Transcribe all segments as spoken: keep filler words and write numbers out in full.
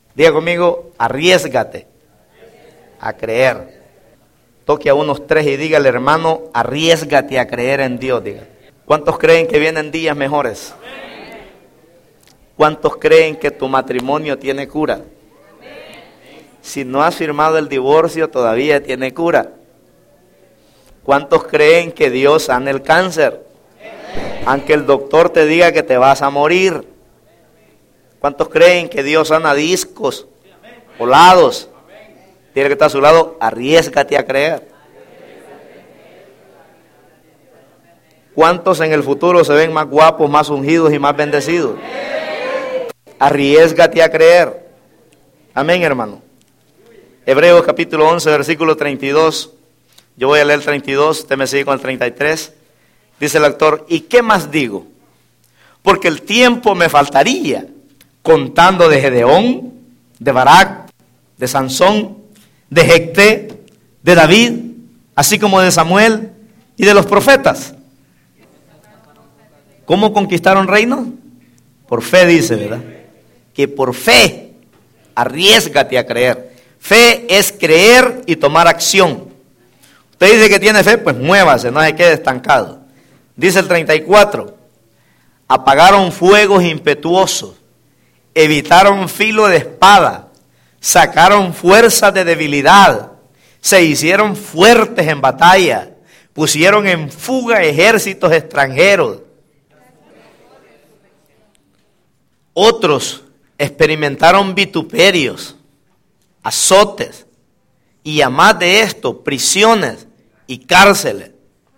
Diga conmigo, arriésgate a creer. Toque a unos tres y dígale, hermano, arriésgate a creer en Dios. Diga. ¿Cuántos creen que vienen días mejores? ¿Cuántos creen que tu matrimonio tiene cura? Si no has firmado el divorcio, todavía tiene cura. ¿Cuántos creen que Dios sana el cáncer? Aunque el doctor te diga que te vas a morir. ¿Cuántos creen que Dios sana discos o lados? Tiene que estar a su lado, arriésgate a creer. ¿Cuántos en el futuro se ven más guapos, más ungidos y más bendecidos? Arriésgate a creer. Amén, hermano. Hebreos capítulo once, versículo treinta y dos. Yo voy a leer el treinta y dos, usted me sigue con el treinta y tres. Dice el autor, ¿y qué más digo? Porque el tiempo me faltaría, contando de Gedeón, de Barak, de Sansón, de Jecté, de David, así como de Samuel y de los profetas. ¿Cómo conquistaron reinos? Por fe, dice, ¿verdad? Que por fe, arriésgate a creer. Fe es creer y tomar acción. Usted dice que tiene fe, pues muévase, no se quede estancado. Dice el treinta y cuatro, apagaron fuegos impetuosos, evitaron filo de espada, sacaron fuerzas de debilidad, se hicieron fuertes en batalla, pusieron en fuga ejércitos extranjeros. Otros experimentaron vituperios, azotes, y a más de esto, prisiones y cárceles,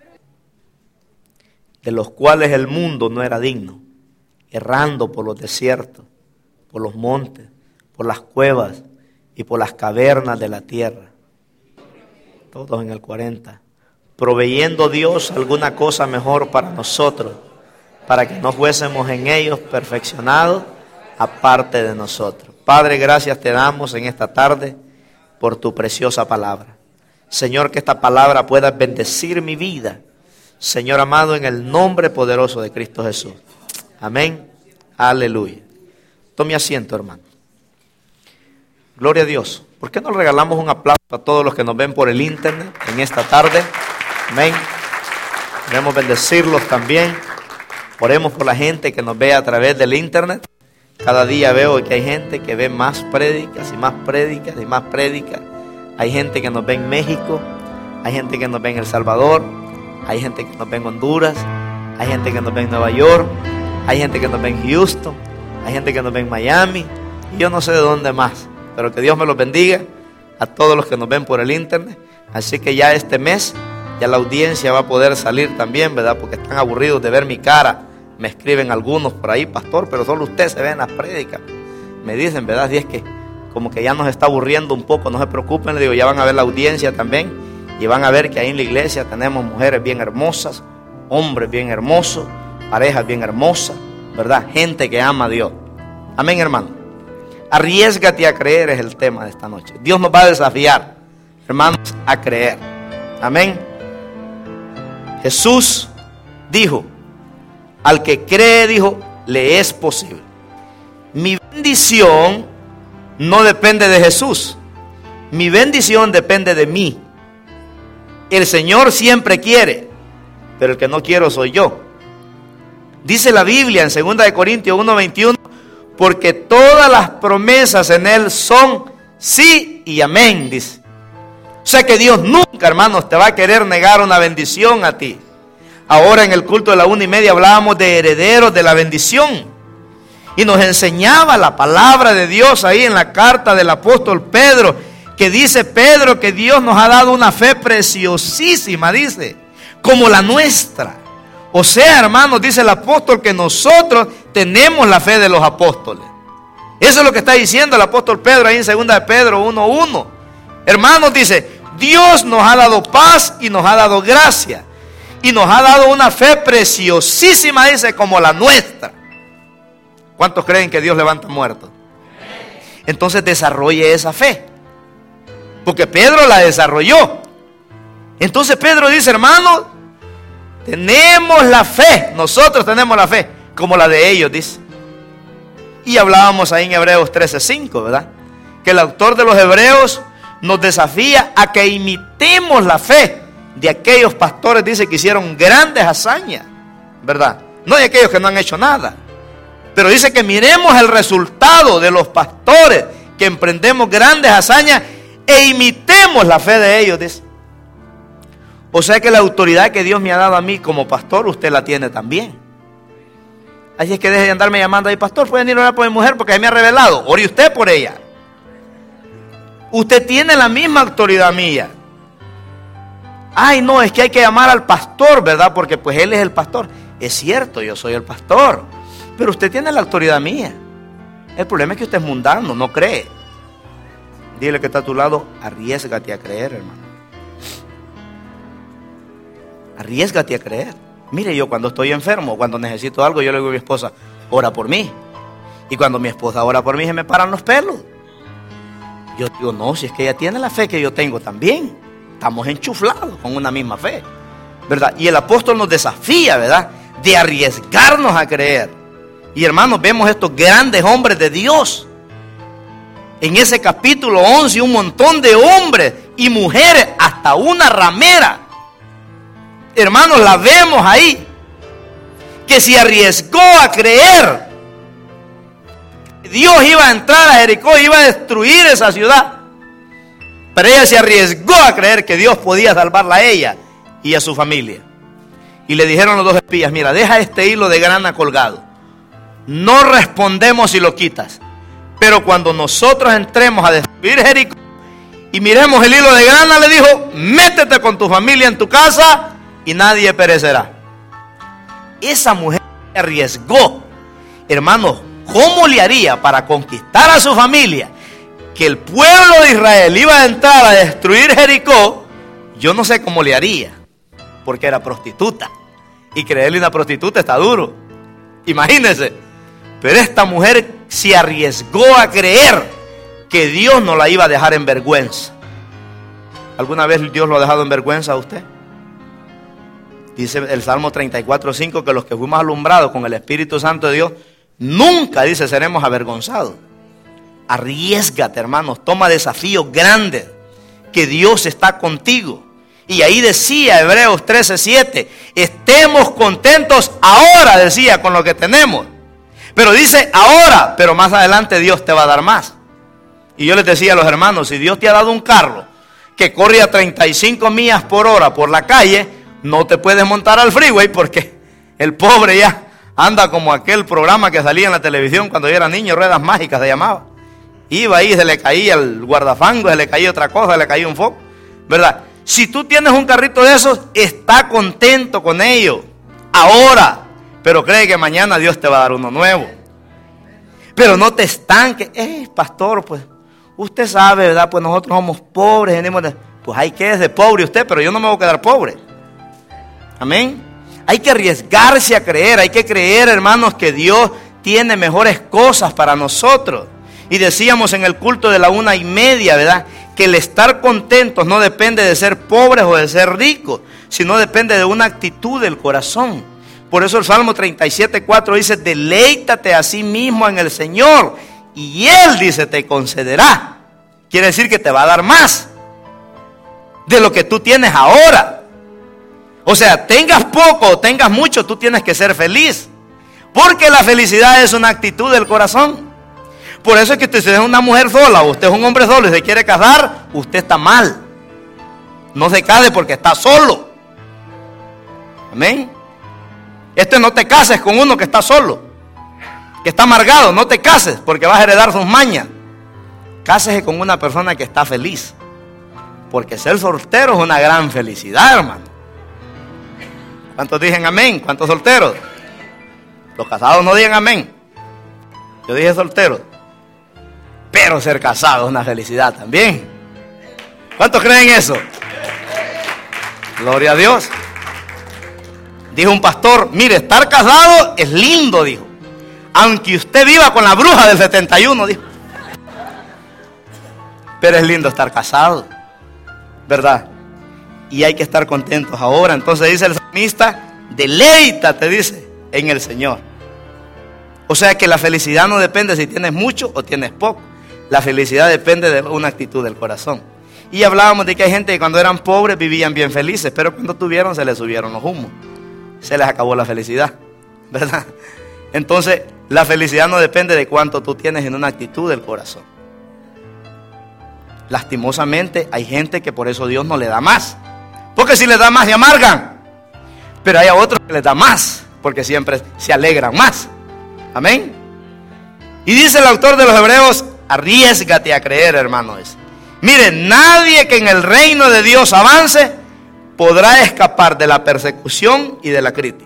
de los cuales el mundo no era digno, errando por los desiertos, por los montes, por las cuevas y por las cavernas de la tierra. Todos en el cuarenta. Proveyendo Dios alguna cosa mejor para nosotros, para que no fuésemos en ellos perfeccionados aparte de nosotros. Padre, gracias te damos en esta tarde por tu preciosa palabra. Señor, que esta palabra pueda bendecir mi vida. Señor amado, en el nombre poderoso de Cristo Jesús. Amén. Aleluya. Tome asiento, hermano. Gloria a Dios. ¿Por qué no regalamos un aplauso a todos los que nos ven por el internet en esta tarde? Amén. Queremos bendecirlos también. Oremos por la gente que nos ve a través del internet. Cada día veo que hay gente que ve más prédicas y más prédicas y más prédicas. Hay gente que nos ve en México. Hay gente que nos ve en El Salvador. Hay gente que nos ve en Honduras. Hay gente que nos ve en Nueva York. Hay gente que nos ve en Houston. Hay gente que nos ve en Miami. Y yo no sé de dónde más. Pero que Dios me los bendiga a todos los que nos ven por el internet. Así que ya este mes, ya la audiencia va a poder salir también, ¿verdad? Porque están aburridos de ver mi cara. Me escriben algunos por ahí, pastor, pero solo usted se ve en las prédicas. Me dicen, ¿verdad? Y es que como que ya nos está aburriendo un poco, no se preocupen. Le digo, ya van a ver la audiencia también. Y van a ver que ahí en la iglesia tenemos mujeres bien hermosas, hombres bien hermosos, parejas bien hermosas, ¿verdad? Gente que ama a Dios. Amén, hermano. Arriésgate a creer es el tema de esta noche. Dios nos va a desafiar, hermanos, a creer. Amén. Jesús dijo, al que cree, dijo, le es posible. Mi bendición no depende de Jesús. Mi bendición depende de mí. El Señor siempre quiere, pero el que no quiero soy yo. Dice la Biblia en segunda de Corintios uno veintiuno, porque todas las promesas en Él son sí y amén, dice. O sea que Dios nunca, hermanos, te va a querer negar una bendición a ti. Ahora en el culto de la una y media hablábamos de herederos de la bendición. Y nos enseñaba la palabra de Dios ahí en la carta del apóstol Pedro, que dice Pedro que Dios nos ha dado una fe preciosísima, dice, como la nuestra. O sea, hermanos, dice el apóstol que nosotros tenemos la fe de los apóstoles. Eso es lo que está diciendo el apóstol Pedro ahí en segunda de Pedro uno uno. Hermanos, dice, Dios nos ha dado paz y nos ha dado gracia. Y nos ha dado una fe preciosísima, dice, como la nuestra. ¿Cuántos creen que Dios levanta muertos? Entonces desarrolle esa fe. Porque Pedro la desarrolló. Entonces Pedro dice, hermano, tenemos la fe. Nosotros tenemos la fe como la de ellos, dice. Y hablábamos ahí en Hebreos trece cinco, ¿verdad? que el autor de los Hebreos nos desafía a que imitemos la fe de aquellos pastores, dice, que hicieron grandes hazañas, ¿verdad? No de aquellos que no han hecho nada. Pero dice que miremos el resultado de los pastores que emprendemos grandes hazañas e imitemos la fe de ellos, dice. O sea que la autoridad que Dios me ha dado a mí como pastor, usted la tiene también. Así es que deje de andarme llamando ahí, pastor, pueden ir a orar por mi mujer porque me ha revelado. Ore usted por ella. Usted tiene la misma autoridad mía. Ay, no, es que hay que llamar al pastor, ¿verdad? Porque pues él es el pastor. Es cierto, yo soy el pastor, pero usted tiene la autoridad mía. El problema es que usted es mundano, no cree. Dile que está a tu lado, arriésgate a creer, hermano. Arriésgate a creer. Mire, yo cuando estoy enfermo, cuando necesito algo, yo le digo a mi esposa, ora por mí. Y cuando mi esposa ora por mí, se me paran los pelos. Yo digo, no, si es que ella tiene la fe que yo tengo también. Estamos enchuflados con una misma fe, ¿verdad? Y el apóstol nos desafía, ¿verdad?, de arriesgarnos a creer. Y hermanos, vemos estos grandes hombres de Dios. En ese capítulo once, un montón de hombres y mujeres, hasta una ramera. Hermanos, la vemos ahí, que se arriesgó a creer. Dios iba a entrar a Jericó, iba a destruir esa ciudad. Pero ella se arriesgó a creer que Dios podía salvarla a ella y a su familia. Y le dijeron los dos espías, mira, deja este hilo de grana colgado. No respondemos si lo quitas. Pero cuando nosotros entremos a destruir Jericó y miremos el hilo de grana, le dijo, métete con tu familia en tu casa y nadie perecerá. Esa mujer se arriesgó. Hermanos, ¿cómo le haría para conquistar a su familia? Que el pueblo de Israel iba a entrar a destruir Jericó. Yo no sé cómo le haría, porque era prostituta, y creerle a una prostituta está duro, imagínense. Pero esta mujer se arriesgó a creer que Dios no la iba a dejar en vergüenza. ¿Alguna vez Dios lo ha dejado en vergüenza a usted? Dice el Salmo treinta y cuatro, cinco, que los que fuimos alumbrados con el Espíritu Santo de Dios, nunca, dice, seremos avergonzados. Arriésgate, hermanos, toma desafíos grandes, que Dios está contigo. Y ahí decía Hebreos trece, siete, estemos contentos ahora, decía, con lo que tenemos. Pero dice ahora, pero más adelante Dios te va a dar más. Y yo les decía a los hermanos, si Dios te ha dado un carro que corre a treinta y cinco millas por hora por la calle, no te puedes montar al freeway porque el pobre ya anda como aquel programa que salía en la televisión cuando yo era niño, Ruedas Mágicas se llamaba. Iba ahí, se le caía el guardafango, se le caía otra cosa, se le caía un foco, ¿verdad? Si tú tienes un carrito de esos, está contento con ello ahora, pero cree que mañana Dios te va a dar uno nuevo. Pero no te estanques. Eh, pastor, pues usted sabe, ¿verdad? Pues nosotros somos pobres, venimos de... Pues hay que ser pobre usted, pero yo no me voy a quedar pobre. Amén. Hay que arriesgarse a creer, hay que creer, hermanos, que Dios tiene mejores cosas para nosotros. Y decíamos en el culto de la una y media, ¿verdad?, que el estar contentos no depende de ser pobres o de ser ricos, sino depende de una actitud del corazón. Por eso el Salmo treinta y siete, cuatro dice, deleítate a sí mismo en el Señor, y Él, dice, te concederá. Quiere decir que te va a dar más de lo que tú tienes ahora. O sea, tengas poco o tengas mucho, tú tienes que ser feliz, porque la felicidad es una actitud del corazón. Por eso es que usted es una mujer sola, usted es un hombre solo y se quiere casar, usted está mal. No se case porque está solo. Amén. Este no te cases con uno que está solo, que está amargado. No te cases porque vas a heredar sus mañas. Cásese con una persona que está feliz, porque ser soltero es una gran felicidad, hermano. ¿Cuántos dicen amén? ¿Cuántos solteros? Los casados no digan amén. Yo dije soltero. Pero ser casado es una felicidad también. ¿Cuántos creen eso? Gloria a Dios. Dijo un pastor, mire, estar casado es lindo, dijo. Aunque usted viva con la bruja del setenta y uno, dijo. Pero es lindo estar casado, ¿verdad? Y hay que estar contentos ahora. Entonces dice el salmista, deleítate, dice, en el Señor. O sea que la felicidad no depende si tienes mucho o tienes poco. La felicidad depende de una actitud del corazón. Y hablábamos de que hay gente que cuando eran pobres vivían bien felices, pero cuando tuvieron se les subieron los humos. Se les acabó la felicidad, ¿verdad? Entonces, la felicidad no depende de cuánto tú tienes en una actitud del corazón. Lastimosamente, hay gente que por eso Dios no le da más. Porque si les da más se amargan. Pero hay a otros que les da más, porque siempre se alegran más. Amén. Y dice el autor de los Hebreos, arriésgate a creer, hermanos. Mire, nadie que en el reino de Dios avance podrá escapar de la persecución y de la crítica.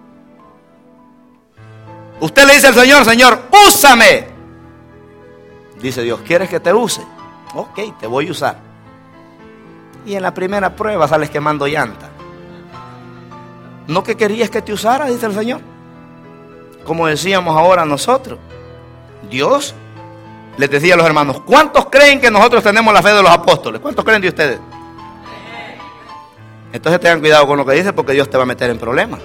Usted le dice al Señor, Señor, úsame. Dice Dios, ¿quieres que te use? Ok, te voy a usar. Y en la primera prueba sales quemando llanta. ¿No que querías que te usara? Dice el Señor. Como decíamos ahora nosotros, Dios les decía a los hermanos, ¿cuántos creen que nosotros tenemos la fe de los apóstoles? ¿Cuántos creen de ustedes? Entonces tengan cuidado con lo que dice, porque Dios te va a meter en problemas.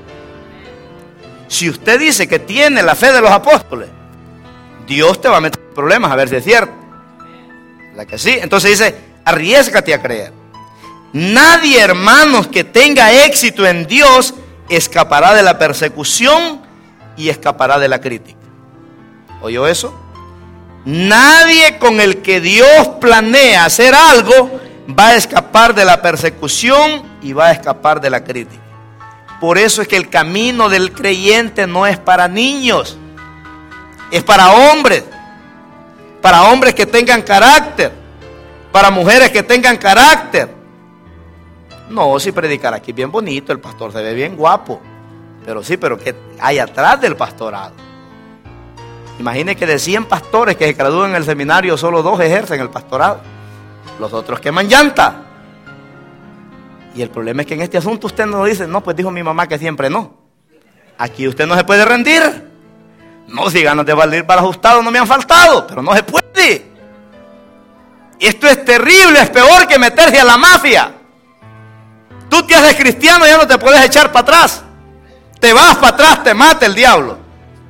Si usted dice que tiene la fe de los apóstoles, Dios te va a meter en problemas, a ver si es cierto. ¿La que sí? Entonces dice, arriésgate a creer. Nadie, hermanos, que tenga éxito en Dios escapará de la persecución y escapará de la crítica. ¿Oyó eso? Nadie con el que Dios planea hacer algo va a escapar de la persecución y va a escapar de la crítica. Por eso es que el camino del creyente no es para niños, es para hombres, para hombres que tengan carácter, para mujeres que tengan carácter. No, si predicar aquí es bien bonito, el pastor se ve bien guapo, pero sí, pero ¿qué hay atrás del pastorado? Imagine que de cien pastores que se gradúan en el seminario, solo dos ejercen el pastorado. Los otros queman llanta. Y el problema es que en este asunto usted no dice, no, pues dijo mi mamá que siempre no. Aquí usted no se puede rendir. No, si ganas de valer para ajustado no me han faltado, pero no se puede. Esto es terrible, es peor que meterse a la mafia. Tú te haces cristiano y ya no te puedes echar para atrás. Te vas para atrás, te mata el diablo.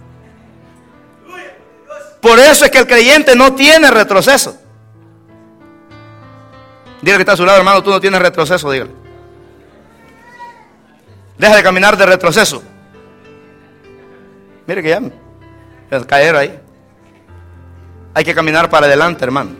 Por eso es que el creyente no tiene retroceso. Dile que está a su lado, hermano, tú no tienes retroceso, dígale. Deja de caminar de retroceso. Mire que ya me cayeron ahí. Hay que caminar para adelante, hermano.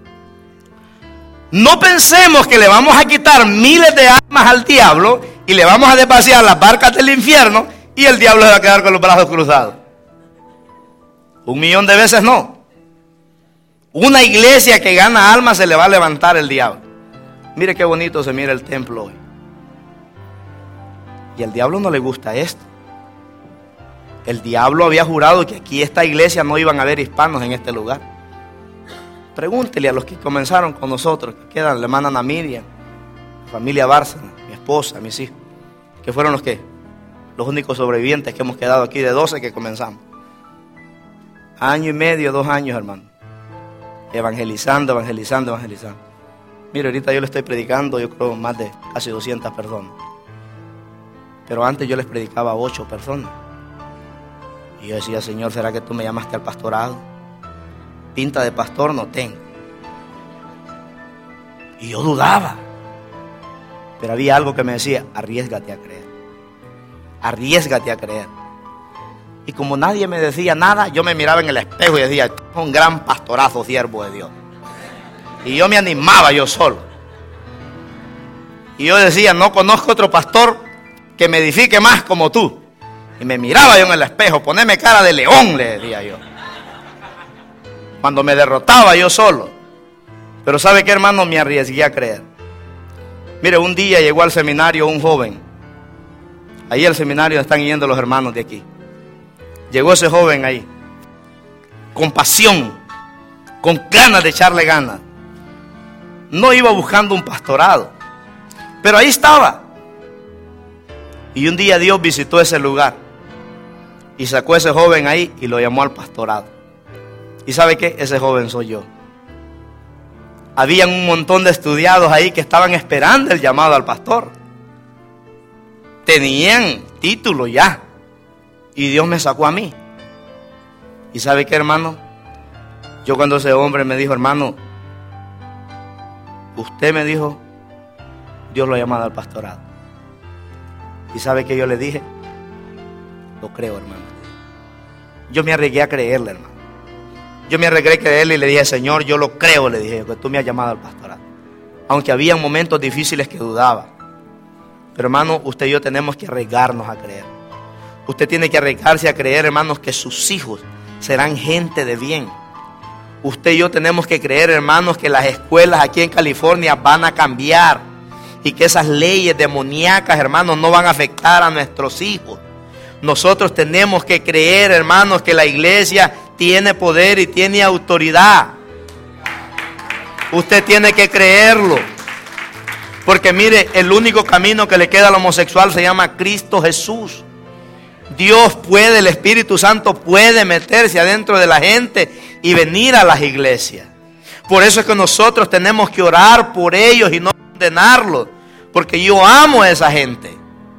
No pensemos que le vamos a quitar miles de almas al diablo y le vamos a desvaciar las barcas del infierno y el diablo se va a quedar con los brazos cruzados. Un millón de veces no. Una iglesia que gana almas se le va a levantar el diablo. Mire qué bonito se mira el templo hoy. Y al diablo no le gusta esto. El diablo había jurado que aquí esta iglesia no iban a haber hispanos en este lugar. Pregúntele a los que comenzaron con nosotros, que quedan, la hermana Ana Miriam, la familia Bárcena, mi esposa, mis hijos, que fueron los que, los únicos sobrevivientes que hemos quedado aquí de doce que comenzamos. Año y medio, dos años, hermano. Evangelizando, evangelizando, evangelizando. Mire, ahorita yo le estoy predicando, yo creo, más de casi doscientas personas. Pero antes yo les predicaba a ocho personas. Y yo decía, Señor, ¿será que tú me llamaste al pastorado? Pinta de pastor no tengo. Y yo dudaba. Pero había algo que me decía, arriésgate a creer. Arriésgate a creer. Y como nadie me decía nada, yo me miraba en el espejo y decía, un gran pastorazo, siervo de Dios. Y yo me animaba yo solo. Y yo decía, no conozco otro pastor que me edifique más como tú. Y me miraba yo en el espejo, poneme cara de león, le decía yo. Cuando me derrotaba yo solo. Pero ¿sabe qué, hermano? Me arriesgué a creer. Mire, un día llegó al seminario un joven. Ahí al seminario están yendo los hermanos de aquí. Llegó ese joven ahí, con pasión, con ganas de echarle ganas. No iba buscando un pastorado, pero ahí estaba. Y un día Dios visitó ese lugar y sacó a ese joven ahí y lo llamó al pastorado. ¿Y sabe qué? Ese joven soy yo. Habían un montón de estudiados ahí que estaban esperando el llamado al pastor. Tenían título ya. Y Dios me sacó a mí. ¿Y sabe qué, hermano? Yo cuando ese hombre me dijo, hermano, usted me dijo, Dios lo ha llamado al pastorado. ¿Y sabe qué yo le dije? Lo creo, hermano. Yo me arriesgué a creerle, hermano. Yo me arriesgué a creerle y le dije, Señor, yo lo creo, le dije, que tú me has llamado al pastorado. Aunque había momentos difíciles que dudaba. Pero hermano, usted y yo tenemos que arriesgarnos a creer. Usted tiene que arriesgarse a creer, hermanos, que sus hijos serán gente de bien. Usted y yo tenemos que creer, hermanos, que las escuelas aquí en California van a cambiar. Y que esas leyes demoníacas, hermanos, no van a afectar a nuestros hijos. Nosotros tenemos que creer, hermanos, que la iglesia tiene poder y tiene autoridad. Usted tiene que creerlo. Porque mire, el único camino que le queda al homosexual se llama Cristo Jesús. Dios puede, el Espíritu Santo puede meterse adentro de la gente y venir a las iglesias. Por eso es que nosotros tenemos que orar por ellos y no condenarlos. Porque yo amo a esa gente.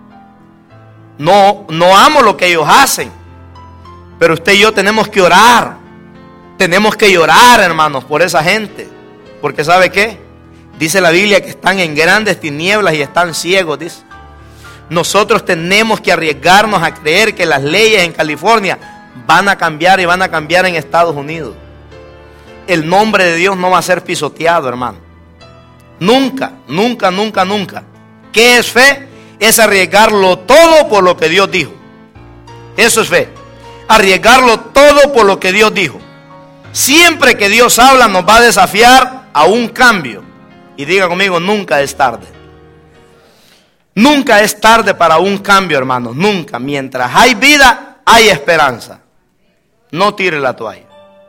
No, no amo lo que ellos hacen. Pero usted y yo tenemos que orar. Tenemos que llorar, hermanos, por esa gente. Porque ¿sabe qué? Dice la Biblia que están en grandes tinieblas y están ciegos, dice. Nosotros tenemos que arriesgarnos a creer que las leyes en California van a cambiar y van a cambiar en Estados Unidos. El nombre de Dios no va a ser pisoteado, hermano. Nunca, nunca, nunca, nunca. ¿Qué es fe? Es arriesgarlo todo por lo que Dios dijo. Eso es fe. Arriesgarlo todo por lo que Dios dijo. Siempre que Dios habla nos va a desafiar a un cambio. Y diga conmigo, nunca es tarde. Nunca es tarde para un cambio, hermanos. Nunca. Mientras hay vida, hay esperanza. No tire la toalla.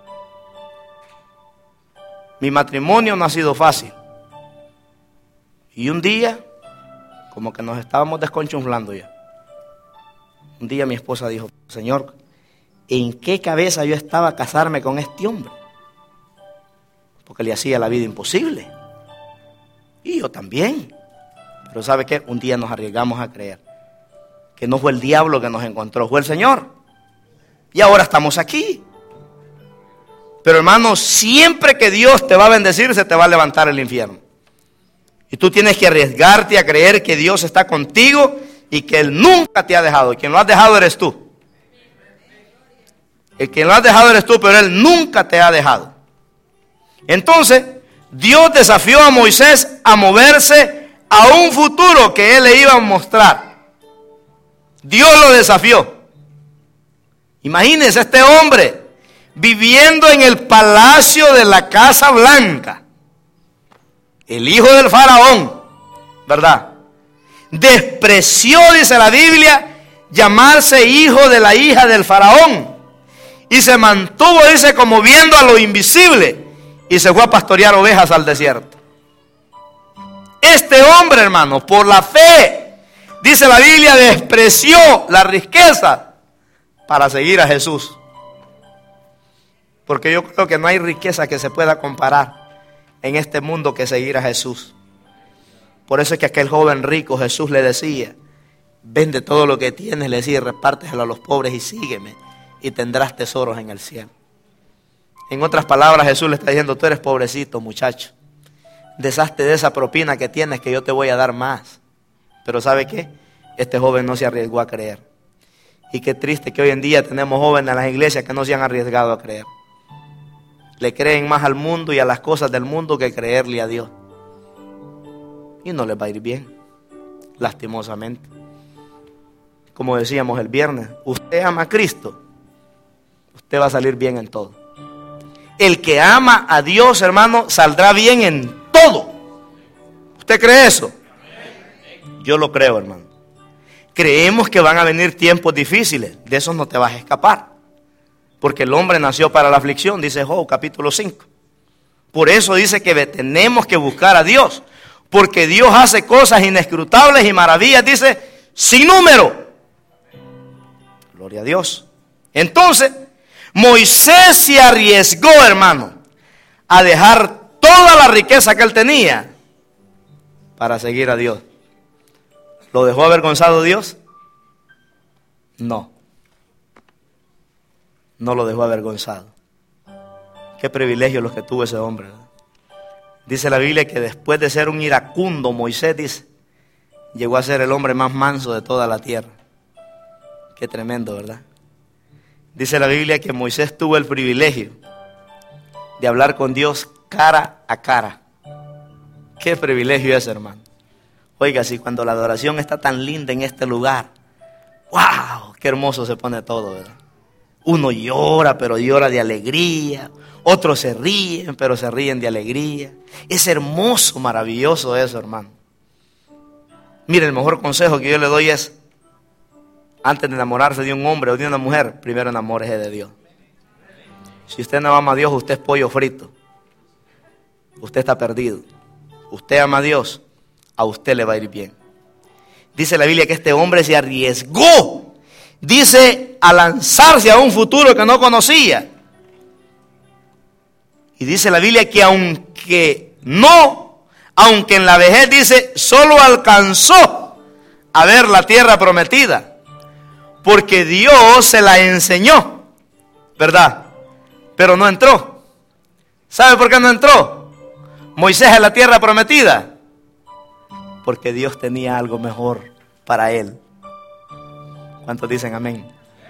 Mi matrimonio no ha sido fácil. Y un día, como que nos estábamos desconchuflando ya. Un día mi esposa dijo, Señor, ¿en qué cabeza yo estaba a casarme con este hombre? Porque le hacía la vida imposible. Y yo también. Pero ¿sabe qué? Un día nos arriesgamos a creer que no fue el diablo que nos encontró, fue el Señor. Y ahora estamos aquí. Pero hermano, siempre que Dios te va a bendecir, se te va a levantar el infierno. Y tú tienes que arriesgarte a creer que Dios está contigo y que Él nunca te ha dejado. Y quien lo has dejado eres tú. El que lo has dejado eres tú, pero Él nunca te ha dejado. Entonces, Dios desafió a Moisés a moverse a un futuro que Él le iba a mostrar. Dios lo desafió. Imagínense este hombre viviendo en el palacio de la Casa Blanca. El hijo del faraón, ¿verdad? Despreció, dice la Biblia, llamarse hijo de la hija del faraón. Y se mantuvo, dice, como viendo a lo invisible. Y se fue a pastorear ovejas al desierto. Este hombre, hermano, por la fe, dice la Biblia, despreció la riqueza para seguir a Jesús. Porque yo creo que no hay riqueza que se pueda comparar en este mundo que seguir a Jesús. Por eso es que aquel joven rico, Jesús le decía, vende todo lo que tienes, le decía, repárteselo a los pobres y sígueme y tendrás tesoros en el cielo. En otras palabras, Jesús le está diciendo, tú eres pobrecito, muchacho. Deshazte de esa propina que tienes, que yo te voy a dar más. Pero ¿sabe qué? Este joven no se arriesgó a creer. Y qué triste que hoy en día tenemos jóvenes en las iglesias que no se han arriesgado a creer. Le creen más al mundo y a las cosas del mundo que creerle a Dios. Y no les va a ir bien, lastimosamente. Como decíamos el viernes, usted ama a Cristo, usted va a salir bien en todo. El que ama a Dios, hermano, saldrá bien en todo. ¿Usted cree eso? Yo lo creo, hermano. Creemos que van a venir tiempos difíciles, de esos no te vas a escapar. Porque el hombre nació para la aflicción, dice Job capítulo cinco. Por eso dice que tenemos que buscar a Dios. Porque Dios hace cosas inescrutables y maravillas, dice, sin número. Gloria a Dios. Entonces, Moisés se arriesgó, hermano, a dejar toda la riqueza que él tenía para seguir a Dios. ¿Lo dejó avergonzado Dios? No. No lo dejó avergonzado. Qué privilegio los que tuvo ese hombre, ¿verdad? Dice la Biblia que después de ser un iracundo, Moisés dice, llegó a ser el hombre más manso de toda la tierra. Qué tremendo, ¿verdad? Dice la Biblia que Moisés tuvo el privilegio de hablar con Dios cara a cara. Qué privilegio es, hermano. Oiga, si cuando la adoración está tan linda en este lugar, ¡wow! Qué hermoso se pone todo, ¿verdad? Uno llora, pero llora de alegría. Otros se ríen, pero se ríen de alegría. Es hermoso, maravilloso eso, hermano. Mire, el mejor consejo que yo le doy es, antes de enamorarse de un hombre o de una mujer, primero enamórese de Dios. Si usted no ama a Dios, usted es pollo frito. Usted está perdido. Usted ama a Dios, a usted le va a ir bien. Dice la Biblia que este hombre se arriesgó, dice, a lanzarse a un futuro que no conocía. Y dice la Biblia que aunque no, aunque en la vejez, dice, solo alcanzó a ver la tierra prometida, porque Dios se la enseñó, ¿verdad? Pero no entró. ¿Sabe por qué no entró Moisés a la tierra prometida? Porque Dios tenía algo mejor para él. ¿Cuántos dicen amén?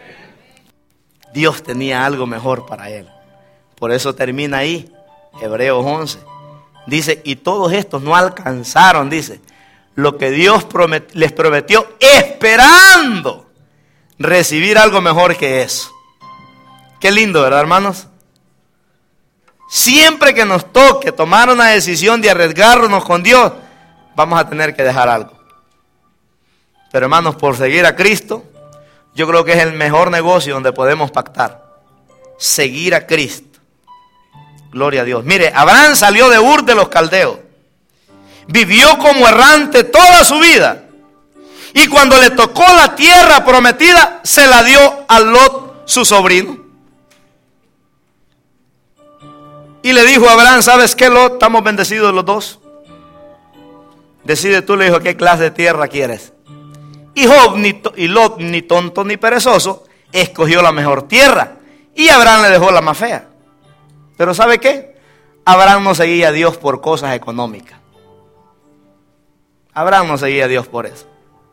Dios tenía algo mejor para él. Por eso termina ahí, Hebreos once. Dice, y todos estos no alcanzaron, dice, lo que Dios promet- les prometió, esperando recibir algo mejor que eso. Qué lindo, ¿verdad, hermanos? Siempre que nos toque tomar una decisión de arriesgarnos con Dios, vamos a tener que dejar algo. Pero, hermanos, por seguir a Cristo, yo creo que es el mejor negocio donde podemos pactar. Seguir a Cristo. Gloria a Dios. Mire, Abraham salió de Ur de los Caldeos. Vivió como errante toda su vida. Y cuando le tocó la tierra prometida, se la dio a Lot, su sobrino. Y le dijo a Abraham, ¿sabes qué, Lot? Estamos bendecidos los dos. Decide tú, le dijo, ¿qué clase de tierra quieres? Y Job, ni to- y Lot, ni tonto ni perezoso, escogió la mejor tierra. Y Abraham le dejó la más fea. Pero ¿sabe qué? Abraham no seguía a Dios por cosas económicas. Abraham no seguía a Dios por eso.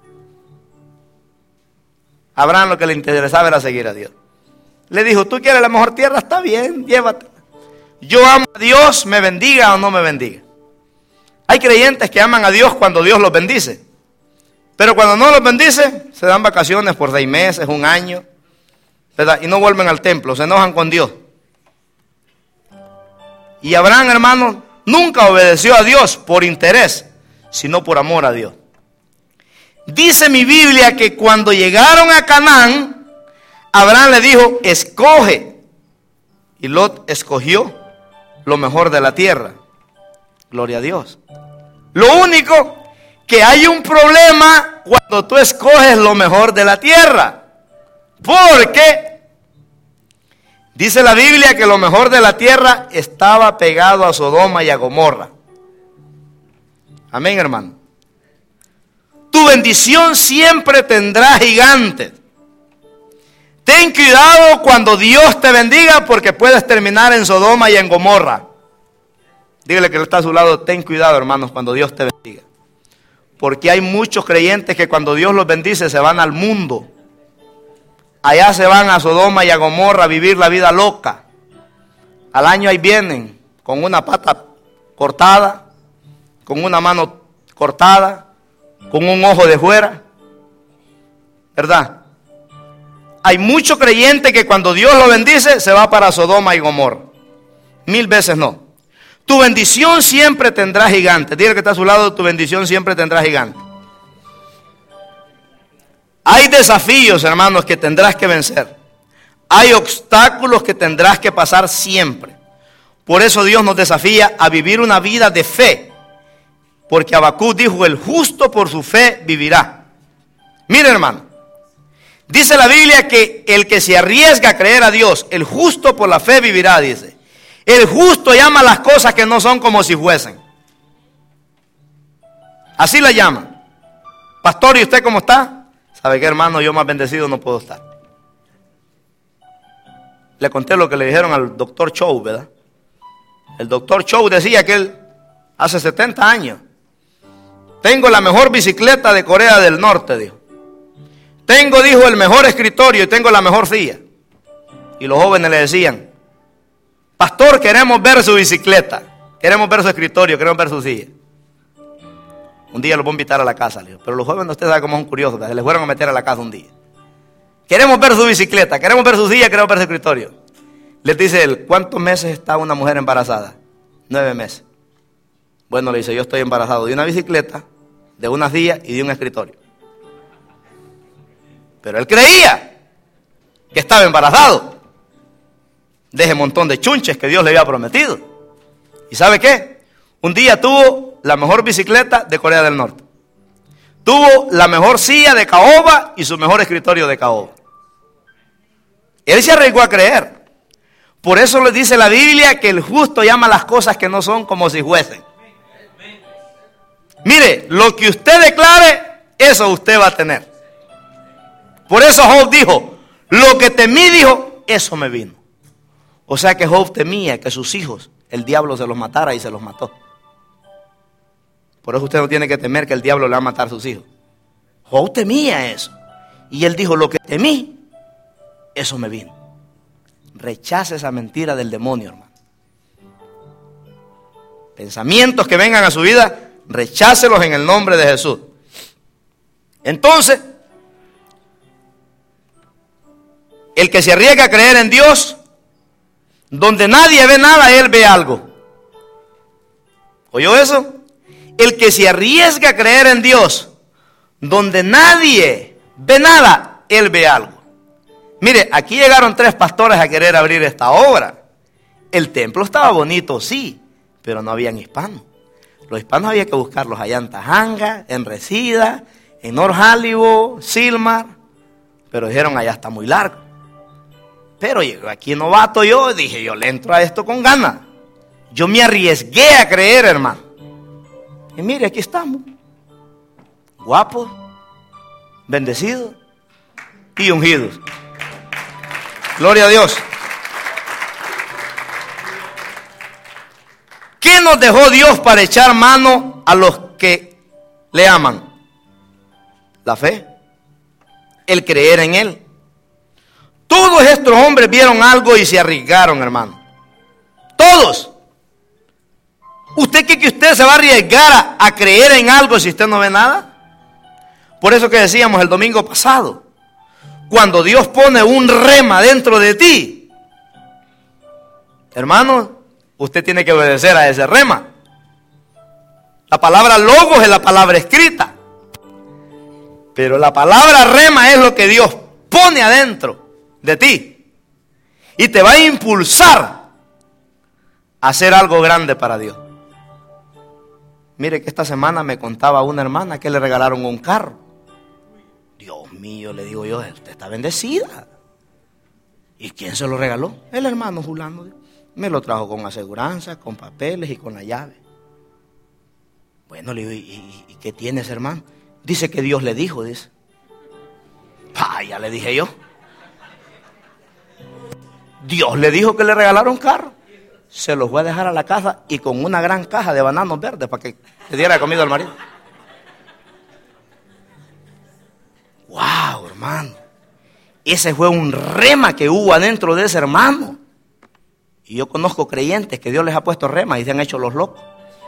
Abraham lo que le interesaba era seguir a Dios. Le dijo, ¿tú quieres la mejor tierra? Está bien, llévatela. Yo amo a Dios, me bendiga o no me bendiga. Hay creyentes que aman a Dios cuando Dios los bendice. Pero cuando no los bendice, se dan vacaciones por seis meses, un año, ¿verdad? Y no vuelven al templo, se enojan con Dios. Y Abraham, hermano, nunca obedeció a Dios por interés, sino por amor a Dios. Dice mi Biblia que cuando llegaron a Canaán, Abraham le dijo, escoge. Y Lot escogió lo mejor de la tierra. Gloria a Dios. Lo único que hay un problema cuando tú escoges lo mejor de la tierra. Porque dice la Biblia que lo mejor de la tierra estaba pegado a Sodoma y a Gomorra. Amén, hermano. Tu bendición siempre tendrá gigantes. Ten cuidado cuando Dios te bendiga, porque puedes terminar en Sodoma y en Gomorra. Dígale que está a su lado, ten cuidado, hermanos, cuando Dios te bendiga. Porque hay muchos creyentes que cuando Dios los bendice se van al mundo. Allá se van a Sodoma y a Gomorra a vivir la vida loca. Al año ahí vienen con una pata cortada, con una mano cortada, con un ojo de fuera. ¿Verdad? Hay muchos creyentes que cuando Dios lo bendice se va para Sodoma y Gomorra. Mil veces no. Tu bendición siempre tendrá gigantes. Dile que está a su lado, tu bendición siempre tendrá gigantes. Hay desafíos, hermanos, que tendrás que vencer. Hay obstáculos que tendrás que pasar siempre. Por eso Dios nos desafía a vivir una vida de fe. Porque Habacuc dijo, el justo por su fe vivirá. Mire, hermano, dice la Biblia que el que se arriesga a creer a Dios, el justo por la fe vivirá, dice. El justo llama las cosas que no son como si fuesen. Así la llama. Pastor, ¿y usted cómo está? ¿Sabe qué, hermano? Yo más bendecido no puedo estar. Le conté lo que le dijeron al doctor Chow, ¿verdad? El doctor Chow decía que él, hace setenta años, tengo la mejor bicicleta de Corea del Norte, dijo. Tengo, dijo, el mejor escritorio y tengo la mejor silla. Y los jóvenes le decían, pastor, queremos ver su bicicleta, queremos ver su escritorio, queremos ver su silla. Un día los voy a invitar a la casa, le dijo. Pero los jóvenes, ustedes saben cómo son curiosos, se les fueron a meter a la casa un día. Queremos ver su bicicleta, queremos ver su silla, queremos ver su escritorio. Les dice él, ¿cuántos meses está una mujer embarazada? Nueve meses. Bueno, le dice, yo estoy embarazado de una bicicleta, de una silla y de un escritorio. Pero él creía que estaba embarazado de ese montón de chunches que Dios le había prometido. ¿Y sabe qué? Un día tuvo la mejor bicicleta de Corea del Norte. Tuvo la mejor silla de caoba y su mejor escritorio de caoba. Él se arriesgó a creer. Por eso le dice la Biblia que el justo llama las cosas que no son como si fuesen. Mire, lo que usted declare, eso usted va a tener. Por eso Job dijo, lo que temí, dijo, eso me vino. O sea que Job temía que sus hijos, el diablo se los matara y se los mató. Por eso usted no tiene que temer que el diablo le va a matar a sus hijos. Job temía eso. Y él dijo, lo que temí, eso me vino. Rechace esa mentira del demonio, hermano. Pensamientos que vengan a su vida, rechácelos en el nombre de Jesús. Entonces, el que se arriesga a creer en Dios, donde nadie ve nada, él ve algo. ¿Oyó eso? El que se arriesga a creer en Dios, donde nadie ve nada, él ve algo. Mire, aquí llegaron tres pastores a querer abrir esta obra. El templo estaba bonito, sí, pero no habían hispanos. Los hispanos había que buscarlos allá en Tajanga, en Reseda, en North Hollywood, Silmar. Pero dijeron, allá está muy largo. Pero yo, aquí novato yo, dije, yo le entro a esto con ganas. Yo me arriesgué a creer, hermano. Y mire, aquí estamos. Guapos, bendecidos y ungidos. Gloria a Dios. ¿Qué nos dejó Dios para echar mano a los que le aman? La fe, el creer en Él. Todos estos hombres vieron algo y se arriesgaron, hermano. Todos. ¿Usted cree que usted se va a arriesgar a, a creer en algo si usted no ve nada? Por eso que decíamos el domingo pasado, cuando Dios pone un rema dentro de ti, hermano, usted tiene que obedecer a ese rema. La palabra logos es la palabra escrita, pero la palabra rema es lo que Dios pone adentro de ti y te va a impulsar a hacer algo grande para Dios. Mire que esta semana me contaba una hermana que le regalaron un carro. Dios mío, le digo yo, usted está bendecida. ¿Y quién se lo regaló? El hermano fulano. Me lo trajo con aseguranza, con papeles y con la llave. Bueno, le digo, ¿y, y, y qué tienes, hermano? Dice que Dios le dijo, dice. Ah, ya le dije yo. Dios le dijo que le regalaron un carro. Se los voy a dejar a la casa y con una gran caja de bananos verdes para que le diera comida al marido. Wow, hermano. Ese fue un rema que hubo adentro de ese hermano. Y yo conozco creyentes que Dios les ha puesto rema y se han hecho los locos.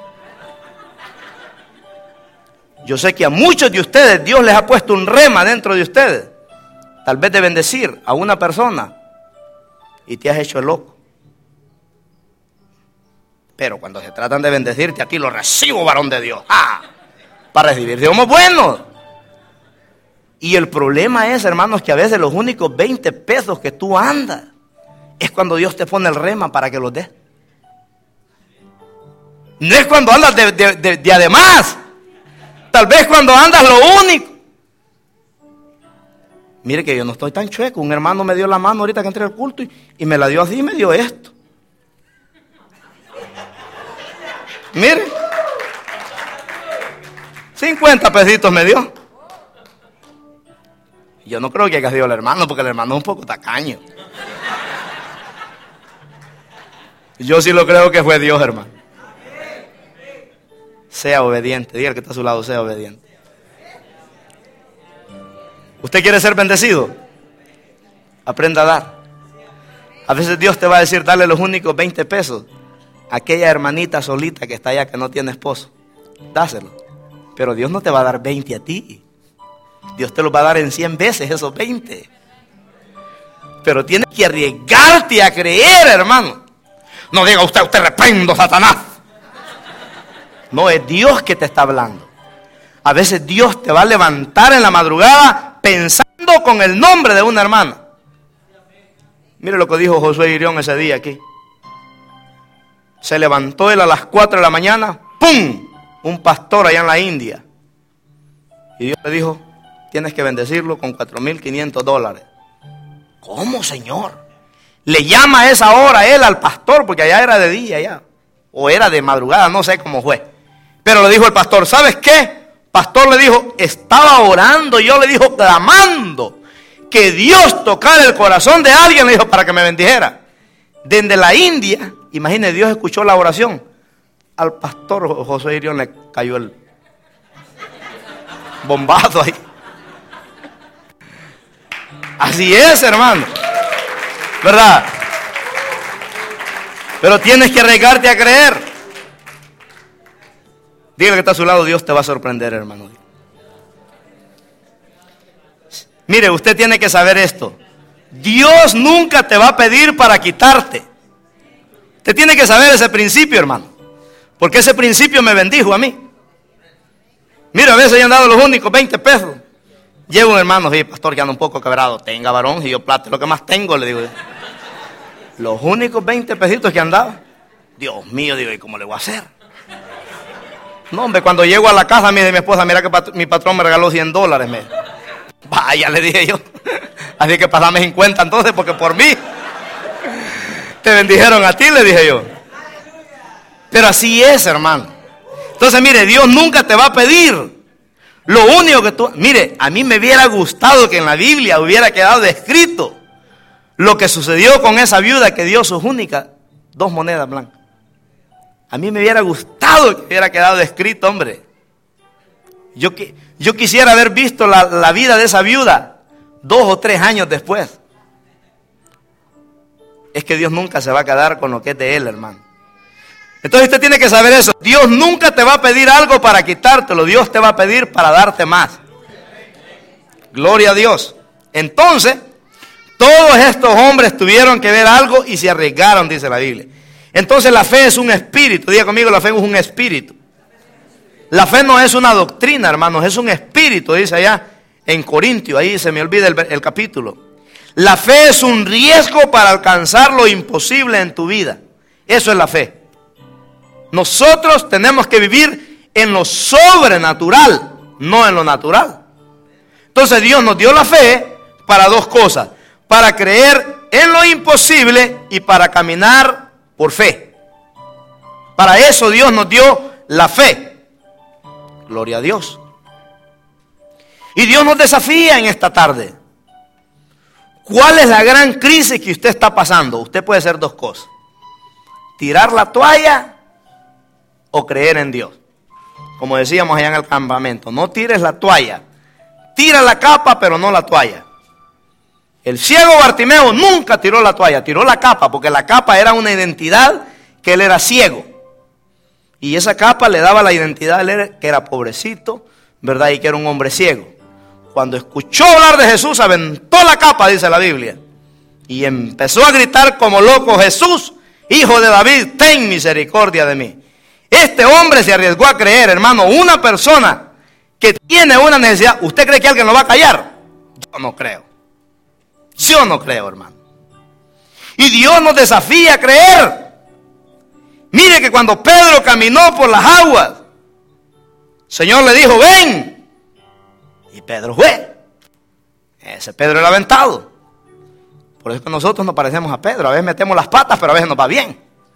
Yo sé que a muchos de ustedes Dios les ha puesto un rema dentro de ustedes. Tal vez de bendecir a una persona y te has hecho el loco. Pero cuando se tratan de bendecirte a ti, lo recibo, varón de Dios. ¡Ah! Para recibir somos buenos. Y el problema es, hermanos, que a veces los únicos veinte pesos que tú andas es cuando Dios te pone el rema para que los des. No es cuando andas de, de, de, de además. Tal vez cuando andas lo único. Mire que yo no estoy tan chueco. Un hermano me dio la mano ahorita que entré al culto y, y me la dio así y me dio esto. Mire, cincuenta pesitos me dio. Yo no creo que haya sido el hermano, porque el hermano es un poco tacaño. Yo sí lo creo que fue Dios, hermano. Sea obediente. Diga al que está a su lado, sea obediente. ¿Usted quiere ser bendecido? Aprenda a dar. A veces Dios te va a decir, dale los únicos veinte pesos a aquella hermanita solita que está allá que no tiene esposo. Dáselo. Pero Dios no te va a dar veinte a ti. Dios te los va a dar en cien veces esos veinte. Pero tienes que arriesgarte a creer, hermano. No diga usted, usted reprendo, Satanás. No, es Dios que te está hablando. A veces Dios te va a levantar en la madrugada pensando con el nombre de una hermana. Mire lo que dijo Josué Irión ese día aquí. Se levantó él a las cuatro de la mañana, ¡pum! Un pastor allá en la India. Y Dios le dijo, tienes que bendecirlo con cuatro mil quinientos dólares. ¿Cómo, Señor? Le llama a esa hora él al pastor, porque allá era de día ya, o era de madrugada, no sé cómo fue. Pero le dijo el pastor, ¿sabes qué? Pastor le dijo, estaba orando, yo le dijo, clamando, que Dios tocara el corazón de alguien, le dijo, para que me bendijera. Desde la India, imagine, Dios escuchó la oración. Al pastor José Irión le cayó el bombazo ahí. Así es, hermano. ¿Verdad? Pero tienes que arriesgarte a creer. Dígale que está a su lado, Dios te va a sorprender, hermano. Mire, usted tiene que saber esto. Dios nunca te va a pedir para quitarte. Usted tiene que saber ese principio, hermano. Porque ese principio me bendijo a mí. Mira, a veces ya han dado los únicos veinte pesos. Llevo un hermano, sí, pastor, que anda un poco quebrado. Tenga, varón, y yo plata, lo que más tengo, le digo. Los únicos veinte pesitos que han dado. Dios mío, digo, ¿y cómo le voy a hacer? No, hombre, cuando llego a la casa, mire, mi esposa, mira que pat- mi patrón me regaló cien dólares. Me... Vaya, le dije yo. Así que pasame cincuenta entonces, porque por mí te bendijeron a ti, le dije yo. Pero así es, hermano. Entonces, mire, Dios nunca te va a pedir. Lo único que tú... Mire, a mí me hubiera gustado que en la Biblia hubiera quedado descrito lo que sucedió con esa viuda que dio sus únicas dos monedas blancas. A mí me hubiera gustado que hubiera quedado descrito, hombre. Yo, yo quisiera haber visto la, la vida de esa viuda dos o tres años después. Es que Dios nunca se va a quedar con lo que es de Él, hermano. Entonces usted tiene que saber eso. Dios nunca te va a pedir algo para quitártelo. Dios te va a pedir para darte más. Gloria a Dios. Entonces, todos estos hombres tuvieron que ver algo y se arriesgaron, dice la Biblia. Entonces la fe es un espíritu. Diga conmigo, la fe es un espíritu. La fe no es una doctrina, hermanos, es un espíritu, dice allá en Corintios. Ahí se me olvida el, el capítulo. La fe es un riesgo para alcanzar lo imposible en tu vida. Eso es la fe. Nosotros tenemos que vivir en lo sobrenatural, no en lo natural. Entonces Dios nos dio la fe para dos cosas: para creer en lo imposible y para caminar por fe. Para eso Dios nos dio la fe. Gloria a Dios. Y Dios nos desafía en esta tarde. ¿Cuál es la gran crisis que usted está pasando? Usted puede hacer dos cosas: tirar la toalla o creer en Dios. Como decíamos allá en el campamento, no tires la toalla, tira la capa pero no la toalla. El ciego Bartimeo nunca tiró la toalla, tiró la capa, porque la capa era una identidad que él era ciego. Y esa capa le daba la identidad de él, que era pobrecito, ¿verdad? Y que era un hombre ciego. Cuando escuchó hablar de Jesús, aventó la capa, dice la Biblia, y empezó a gritar como loco: Jesús, Hijo de David, ten misericordia de mí. Este hombre se arriesgó a creer, hermano. Una persona que tiene una necesidad, ¿usted cree que alguien lo va a callar? Yo no creo. Yo no creo, hermano. Y Dios nos desafía a creer. Mire que cuando Pedro caminó por las aguas, el Señor le dijo: ven. Y Pedro fue. Ese Pedro era aventado. Por eso que nosotros nos parecemos a Pedro. A veces metemos las patas, pero a veces nos va bien,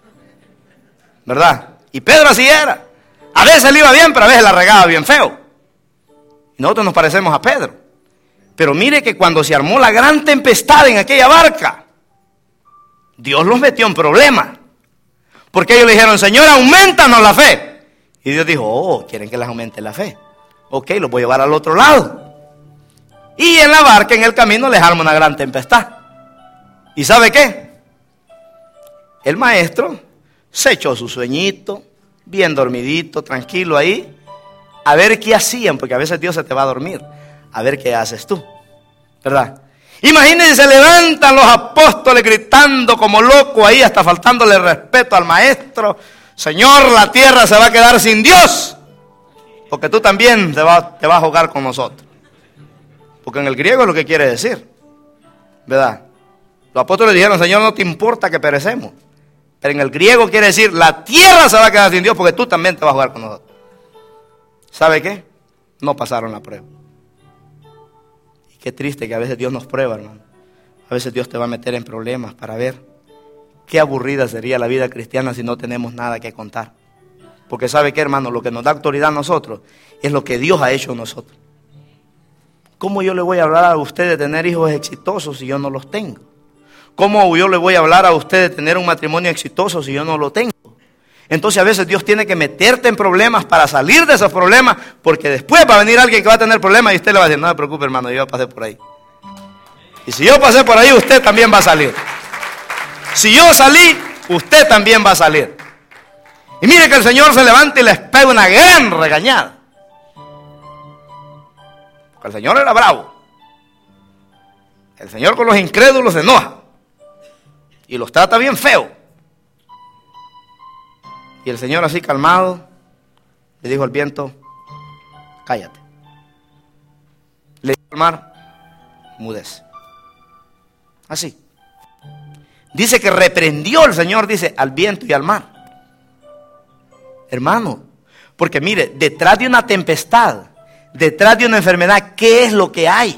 ¿verdad? Y Pedro así era. A veces le iba bien, pero a veces la regaba bien feo. Y nosotros nos parecemos a Pedro. Pero mire que cuando se armó la gran tempestad en aquella barca, Dios los metió en problemas. Porque ellos le dijeron, Señor, aumentanos la fe. Y Dios dijo, oh, quieren que les aumente la fe. Ok, los voy a llevar al otro lado. Y en la barca, en el camino, les arma una gran tempestad. ¿Y sabe qué? El maestro se echó su sueñito, bien dormidito, tranquilo ahí, a ver qué hacían, porque a veces Dios se te va a dormir. A ver qué haces tú, ¿verdad? Imagínense, se levantan los apóstoles gritando como locos ahí, hasta faltándole respeto al maestro. Señor, la tierra se va a quedar sin Dios, porque tú también te vas, te vas a jugar con nosotros. Porque en el griego es lo que quiere decir, ¿verdad? Los apóstoles dijeron, Señor, no te importa que perecemos. Pero en el griego quiere decir, la tierra se va a quedar sin Dios, porque tú también te vas a jugar con nosotros. ¿Sabe qué? No pasaron la prueba. Y qué triste que a veces Dios nos prueba, hermano. A veces Dios te va a meter en problemas para ver qué aburrida sería la vida cristiana si no tenemos nada que contar. Porque ¿sabe qué, hermano? Lo que nos da autoridad a nosotros es lo que Dios ha hecho en nosotros. ¿Cómo yo le voy a hablar a usted de tener hijos exitosos si yo no los tengo? ¿Cómo yo le voy a hablar a usted de tener un matrimonio exitoso si yo no lo tengo? Entonces a veces Dios tiene que meterte en problemas para salir de esos problemas, porque después va a venir alguien que va a tener problemas y usted le va a decir, no se preocupe, hermano, yo pasé por ahí. Y si yo pasé por ahí, usted también va a salir. Si yo salí, usted también va a salir. Y mire que el Señor se levanta y les pega una gran regañada. Porque el Señor era bravo. El Señor con los incrédulos se enoja y los trata bien feo. Y el Señor así calmado le dijo al viento, cállate. Le dijo al mar, mudece. Así. Dice que reprendió el Señor, dice, al viento y al mar. Hermano, porque mire, detrás de una tempestad, detrás de una enfermedad, ¿qué es lo que hay?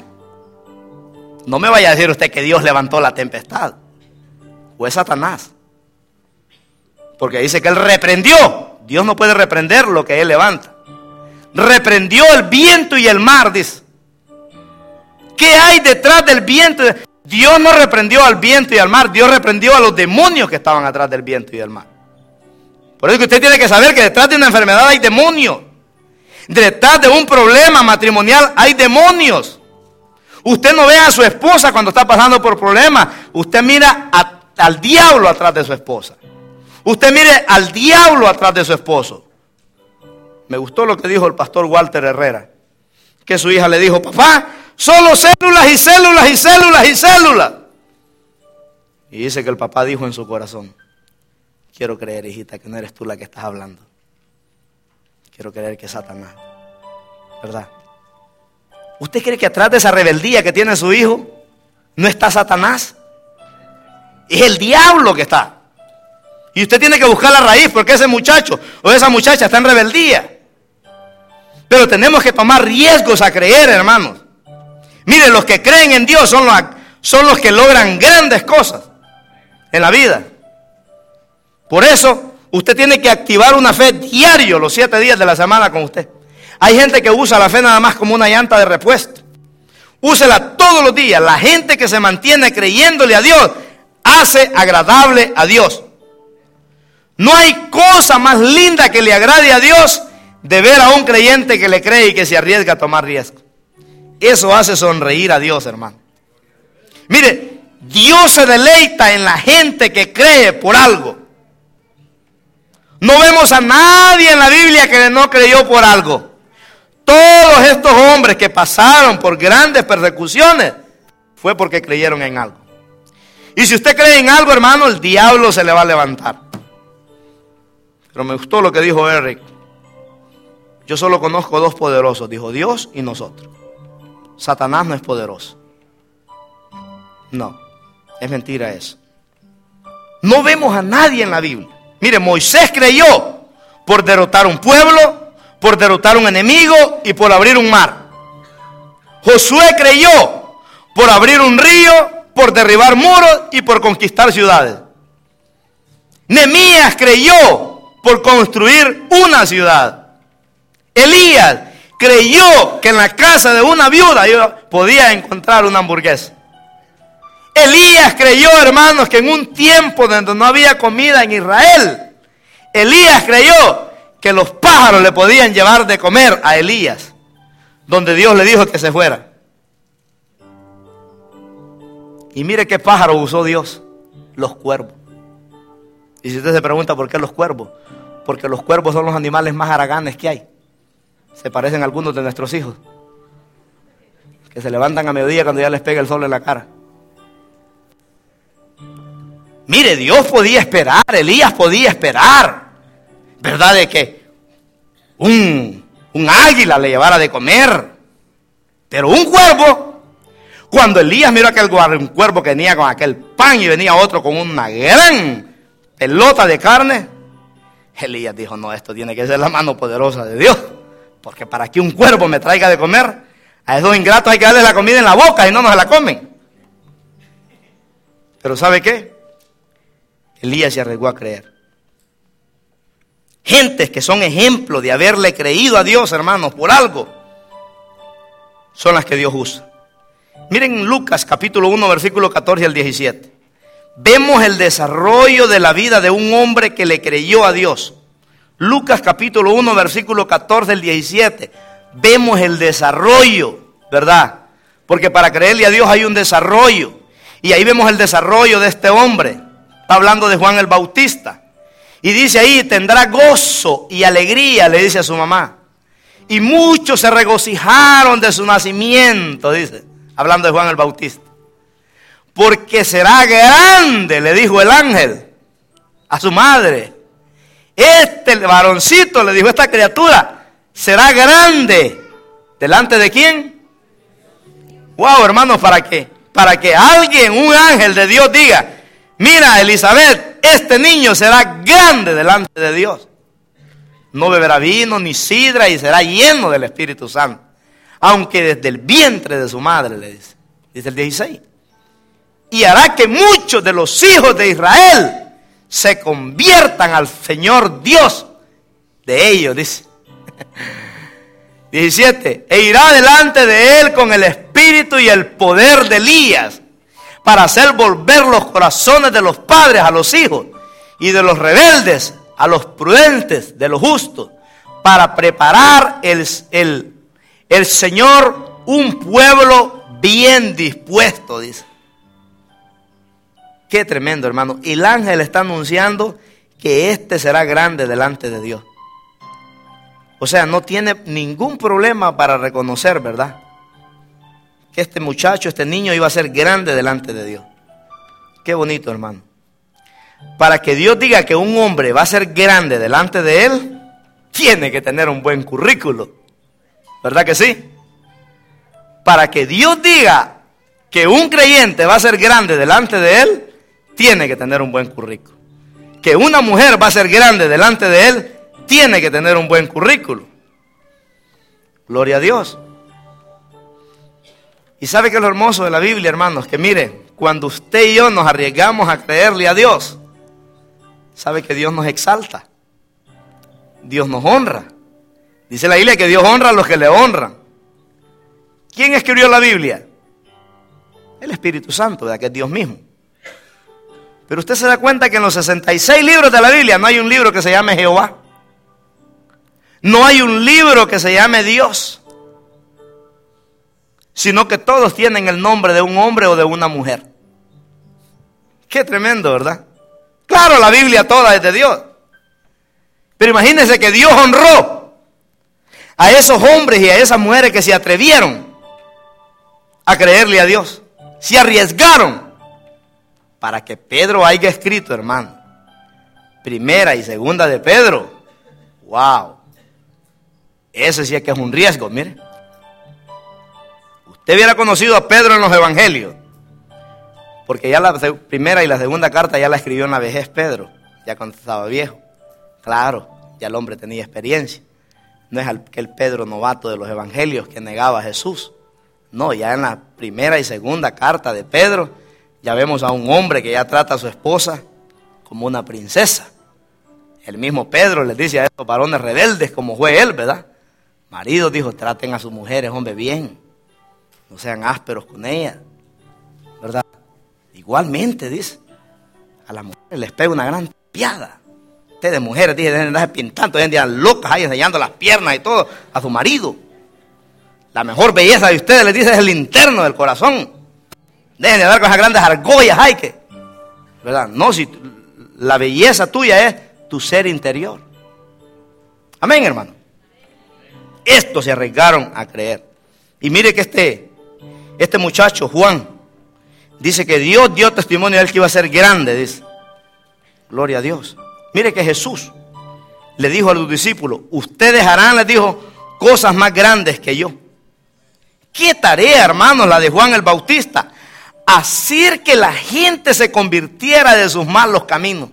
No me vaya a decir usted que Dios levantó la tempestad. O es Satanás. Porque dice que Él reprendió. Dios no puede reprender lo que Él levanta. Reprendió el viento y el mar, dice. ¿Qué hay detrás del viento? Dios no reprendió al viento y al mar. Dios reprendió a los demonios que estaban atrás del viento y del mar. Por eso que usted tiene que saber que detrás de una enfermedad hay demonios. Detrás de un problema matrimonial hay demonios. Usted no ve a su esposa cuando está pasando por problemas. Usted mira a, al diablo atrás de su esposa. Usted mire al diablo atrás de su esposo. Me gustó lo que dijo el pastor Walter Herrera. Que su hija le dijo, papá, solo células y células y células y células. Y dice que el papá dijo en su corazón, quiero creer, hijita, que no eres tú la que estás hablando. Quiero creer que es Satanás. ¿Verdad? ¿Usted cree que atrás de esa rebeldía que tiene su hijo no está Satanás? Es el diablo que está. Y usted tiene que buscar la raíz, porque ese muchacho o esa muchacha está en rebeldía. Pero tenemos que tomar riesgos a creer, hermanos. Miren, los que creen en Dios son los, son los que logran grandes cosas en la vida. Por eso, usted tiene que activar una fe diario, los siete días de la semana con usted. Hay gente que usa la fe nada más como una llanta de repuesto. Úsela todos los días. La gente que se mantiene creyéndole a Dios hace agradable a Dios. No hay cosa más linda que le agrade a Dios de ver a un creyente que le cree y que se arriesga a tomar riesgo. Eso hace sonreír a Dios, hermano. Mire, Dios se deleita en la gente que cree por algo. No vemos a nadie en la Biblia que no creyó por algo. Todos estos hombres que pasaron por grandes persecuciones fue porque creyeron en algo. Y si usted cree en algo, hermano, el diablo se le va a levantar. Pero me gustó lo que dijo Eric. Yo solo conozco dos poderosos, dijo Dios y nosotros. Satanás no es poderoso. No, es mentira eso. No vemos a nadie en la Biblia. Mire, Moisés creyó por derrotar un pueblo, por derrotar un enemigo y por abrir un mar. Josué creyó por abrir un río, por derribar muros y por conquistar ciudades. Nehemías creyó por construir una ciudad. Elías creyó que en la casa de una viuda podía encontrar una hamburguesa. Elías creyó, hermanos, que en un tiempo donde no había comida en Israel, Elías creyó que los pájaros le podían llevar de comer a Elías, donde Dios le dijo que se fuera. Y mire qué pájaro usó Dios: los cuervos. Y si usted se pregunta por qué los cuervos, porque los cuervos son los animales más haraganes que hay. Se parecen a algunos de nuestros hijos, que se levantan a mediodía cuando ya les pega el sol en la cara. Mire, Dios podía esperar, Elías podía esperar, ¿verdad? De que un, un águila le llevara de comer. Pero un cuervo, cuando Elías miró a aquel un cuervo que venía con aquel pan y venía otro con una gran pelota de carne, Elías dijo: no, esto tiene que ser la mano poderosa de Dios, porque para que un cuervo me traiga de comer, a esos ingratos hay que darles la comida en la boca y no nos la comen. Pero ¿sabe qué? Elías se arriesgó a creer. Gentes que son ejemplos de haberle creído a Dios, hermanos, por algo, son las que Dios usa. Miren Lucas capítulo uno, versículo catorce al diecisiete. Vemos el desarrollo de la vida de un hombre que le creyó a Dios. Lucas capítulo uno, versículo catorce al diecisiete. Vemos el desarrollo, ¿verdad? Porque para creerle a Dios hay un desarrollo. Y ahí vemos el desarrollo de este hombre. Está hablando de Juan el Bautista. Y dice ahí: tendrá gozo y alegría, le dice a su mamá. Y muchos se regocijaron de su nacimiento, dice, hablando de Juan el Bautista. Porque será grande, le dijo el ángel a su madre. Este varoncito, le dijo esta criatura, será grande. ¿Delante de quién? Wow, hermanos, ¿para qué? Para que alguien, un ángel de Dios diga: mira, Elizabeth, este niño será grande delante de Dios. No beberá vino ni sidra y será lleno del Espíritu Santo. Aunque desde el vientre de su madre, le dice. Dice el dieciséis. Y hará que muchos de los hijos de Israel se conviertan al Señor Dios de ellos, dice. diecisiete. E irá delante de él con el espíritu y el poder de Elías, para hacer volver los corazones de los padres a los hijos, y de los rebeldes a los prudentes, de los justos, para preparar el, el, el Señor un pueblo bien dispuesto, dice. Qué tremendo, hermano. Y el ángel está anunciando que este será grande delante de Dios. O sea, no tiene ningún problema para reconocer, ¿verdad?, que este muchacho, este niño iba a ser grande delante de Dios. Qué bonito, hermano. Para que Dios diga que un hombre va a ser grande delante de él, tiene que tener un buen currículo. ¿Verdad que sí? Para que Dios diga que un creyente va a ser grande delante de él, tiene que tener un buen currículo. Que una mujer va a ser grande delante de él, tiene que tener un buen currículo. Gloria a Dios. Y sabe que es lo hermoso de la Biblia, hermanos, que mire, cuando usted y yo nos arriesgamos a creerle a Dios, sabe que Dios nos exalta, Dios nos honra. Dice la Biblia que Dios honra a los que le honran. ¿Quién escribió la Biblia? El Espíritu Santo, ¿verdad?, que es Dios mismo. Pero usted se da cuenta que en los sesenta y seis libros de la Biblia no hay un libro que se llame Jehová. No hay un libro que se llame Dios, sino que todos tienen el nombre de un hombre o de una mujer. Qué tremendo, ¿verdad? Claro, la Biblia toda es de Dios. Pero imagínense que Dios honró a esos hombres y a esas mujeres que se atrevieron a creerle a Dios. Se arriesgaron para que Pedro haya escrito, hermano, primera y segunda de Pedro. Wow. Ese sí es que es un riesgo, mire. Usted hubiera conocido a Pedro en los evangelios, porque ya la primera y la segunda carta ya la escribió en la vejez Pedro, ya cuando estaba viejo. Claro, ya el hombre tenía experiencia. No es aquel Pedro novato de los evangelios que negaba a Jesús. No, ya en la primera y segunda carta de Pedro ya vemos a un hombre que ya trata a su esposa como una princesa. El mismo Pedro les dice a estos varones rebeldes, como fue él, ¿verdad? Maridos, dijo, traten a sus mujeres, hombre, bien. No sean ásperos con ellas, ¿verdad? Igualmente, dice, a las mujeres les pega una gran piada. Ustedes mujeres, dije, dejen de andarse pintando, dejen de andar locas ahí enseñando las piernas y todo a su marido. La mejor belleza de ustedes, les dice, es el interno del corazón. Dejen de andar con esas grandes argollas, hay que, ¿verdad? No, si la belleza tuya es tu ser interior. Amén, hermano. Estos se arriesgaron a creer. Y mire que este, este muchacho, Juan, dice que Dios dio testimonio de él que iba a ser grande, dice. Gloria a Dios. Mire que Jesús le dijo a los discípulos, ustedes harán, les dijo, cosas más grandes que yo. ¿Qué tarea, hermanos, la de Juan el Bautista? Hacer que la gente se convirtiera de sus malos caminos.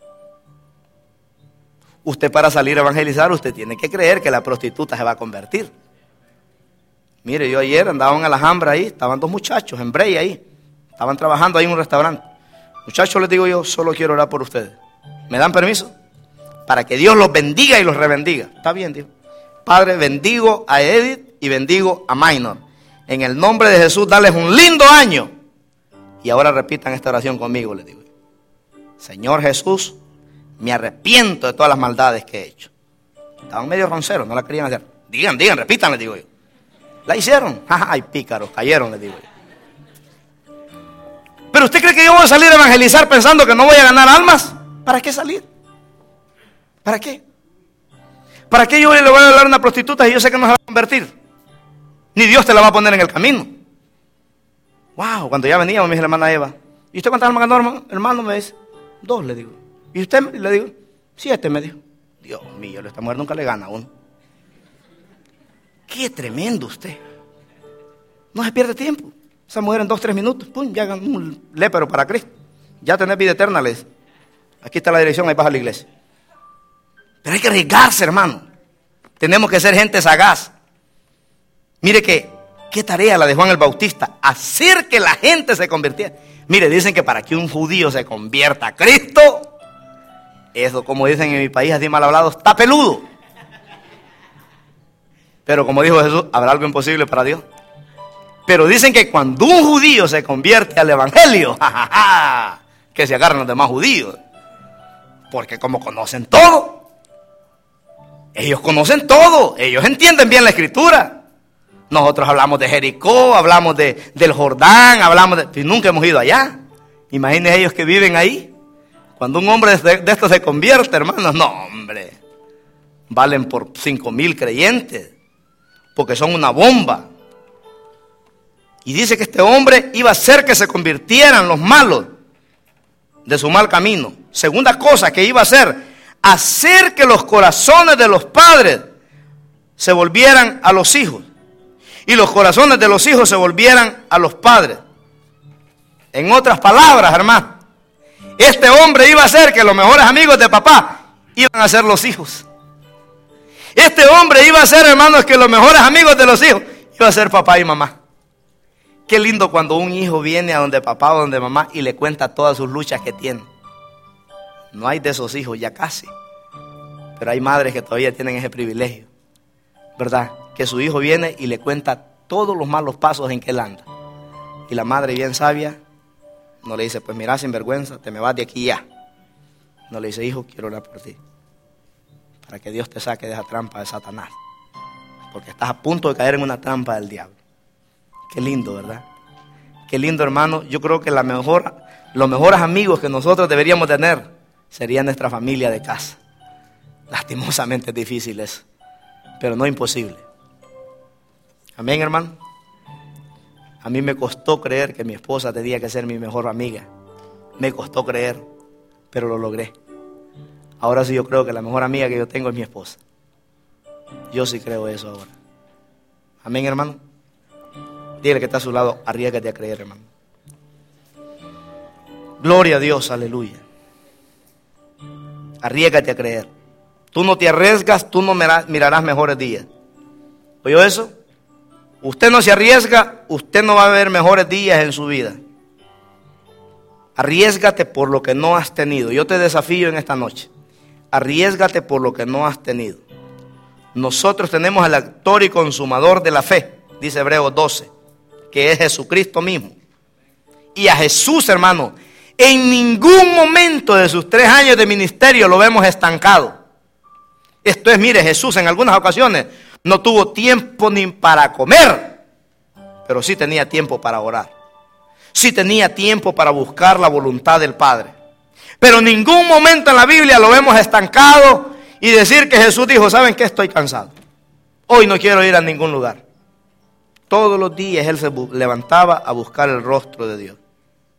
Usted, para salir a evangelizar, usted tiene que creer que la prostituta se va a convertir. Mire, yo ayer andaba en Alhambra ahí, estaban dos muchachos en Brea ahí, estaban trabajando ahí en un restaurante. Muchachos, les digo yo, solo quiero orar por ustedes. ¿Me dan permiso? Para que Dios los bendiga y los rebendiga. Está bien, Dios. Padre, bendigo a Edith y bendigo a Minor. En el nombre de Jesús, darles un lindo año. Y ahora repitan esta oración conmigo, les digo. Señor Jesús, me arrepiento de todas las maldades que he hecho. Estaban medio ronceros, no la querían hacer. Digan, digan, repitan, les digo yo. La hicieron. Ay, pícaros, cayeron, les digo yo. Pero usted cree que yo voy a salir a evangelizar pensando que no voy a ganar almas. ¿Para qué salir? ¿Para qué? ¿Para qué yo le voy a hablar a una prostituta y yo sé que no se va a convertir? Ni Dios te la va a poner en el camino. Wow, cuando ya veníamos, me dice la hermana Eva, ¿y usted cuántas almas ganó, hermano? Hermano, me dice, dos, le digo. ¿Y usted? Le digo, siete, me dijo. Dios mío, esta mujer nunca le gana a uno. Qué tremendo usted. No se pierde tiempo. Esa mujer en dos, tres minutos, pum, ya ganó un lépero para Cristo. Ya tenés vida eterna, le dice. Aquí está la dirección, ahí vas a la iglesia. Pero hay que arriesgarse, hermano. Tenemos que ser gente sagaz. Mire que, qué tarea la de Juan el Bautista. Hacer que la gente se convirtiera. Mire, dicen que para que un judío se convierta a Cristo, eso, como dicen en mi país, así mal hablado, está peludo. Pero como dijo Jesús, ¿habrá algo imposible para Dios? Pero dicen que cuando un judío se convierte al evangelio, ja, ja, ja, que se agarran los demás judíos. Porque como conocen todo, ellos conocen todo, ellos entienden bien la escritura. Nosotros hablamos de Jericó, hablamos de, del Jordán, hablamos de... Y nunca hemos ido allá. Imaginen ellos que viven ahí. Cuando un hombre de, de esto se convierte, hermanos, no, hombre. Valen por cinco mil creyentes. Porque son una bomba. Y dice que este hombre iba a hacer que se convirtieran los malos de su mal camino. Segunda cosa que iba a hacer, hacer que los corazones de los padres se volvieran a los hijos. Y los corazones de los hijos se volvieran a los padres. En otras palabras, hermano, este hombre iba a hacer que los mejores amigos de papá iban a ser los hijos. Este hombre iba a ser, hermanos, que los mejores amigos de los hijos iba a ser papá y mamá. Qué lindo cuando un hijo viene a donde papá o donde mamá y le cuenta todas sus luchas que tiene. No hay de esos hijos ya casi. Pero hay madres que todavía tienen ese privilegio, ¿verdad? Que su hijo viene y le cuenta todos los malos pasos en que él anda. Y la madre, bien sabia, no le dice, pues mira, sinvergüenza, te me vas de aquí ya. No le dice, hijo, quiero orar por ti, para que Dios te saque de esa trampa de Satanás, porque estás a punto de caer en una trampa del diablo. Qué lindo, ¿verdad? Qué lindo, hermano. Yo creo que la mejor, los mejores amigos que nosotros deberíamos tener sería nuestra familia de casa. Lastimosamente es difícil eso, pero no imposible. Amén, hermano. A mí me costó creer que mi esposa tenía que ser mi mejor amiga. Me costó creer, pero lo logré. Ahora sí yo creo que la mejor amiga que yo tengo es mi esposa. Yo sí creo eso ahora. Amén, hermano. Dile que está a su lado, arriésgate a creer, hermano. Gloria a Dios, aleluya. Arriésgate a creer. Tú no te arriesgas, tú no mirarás mejores días. ¿Oyó eso? Usted no se arriesga, usted no va a ver mejores días en su vida. Arriésgate por lo que no has tenido. Yo te desafío en esta noche. Arriésgate por lo que no has tenido. Nosotros tenemos al autor y consumador de la fe, dice Hebreos doce, que es Jesucristo mismo. Y a Jesús, hermano, En ningún momento de sus tres años de ministerio lo vemos estancado. Esto es, mire, Jesús en algunas ocasiones no tuvo tiempo ni para comer, pero sí tenía tiempo para orar. Sí tenía tiempo para buscar la voluntad del Padre. Pero en ningún momento en la Biblia lo vemos estancado y decir que Jesús dijo, ¿saben qué? Estoy cansado. Hoy no quiero ir a ningún lugar. Todos los días Él se levantaba a buscar el rostro de Dios.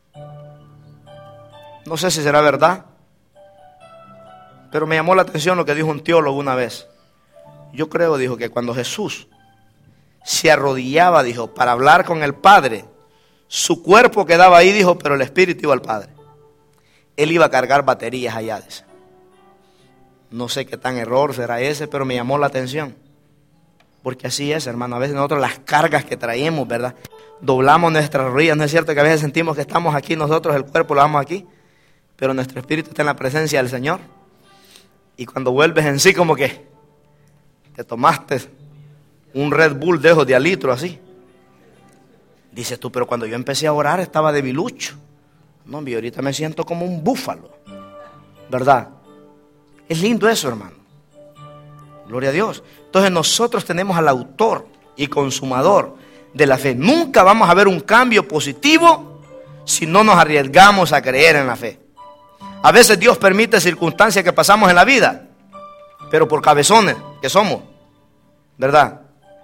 No sé si será verdad, pero me llamó la atención lo que dijo un teólogo una vez. Yo creo, dijo, que cuando Jesús se arrodillaba, dijo, para hablar con el Padre, su cuerpo quedaba ahí, dijo, pero el espíritu iba al Padre. Él iba a cargar baterías allá, dice. No sé qué tan error será ese, pero me llamó la atención. Porque así es, hermano. A veces nosotros las cargas que traemos, ¿verdad? Doblamos nuestras rodillas. No es cierto que a veces sentimos que estamos aquí nosotros, el cuerpo lo damos aquí, pero nuestro espíritu está en la presencia del Señor. Y cuando vuelves en sí, como que te tomaste un Red Bull de esos de a litro así. Dices tú, pero cuando yo empecé a orar estaba debilucho. No, y ahorita me siento como un búfalo, ¿verdad? Es lindo eso, hermano. Gloria a Dios. Entonces nosotros tenemos al autor y consumador de la fe. Nunca vamos a ver un cambio positivo si no nos arriesgamos a creer en la fe. A veces Dios permite circunstancias que pasamos en la vida, pero por cabezones que somos, ¿verdad?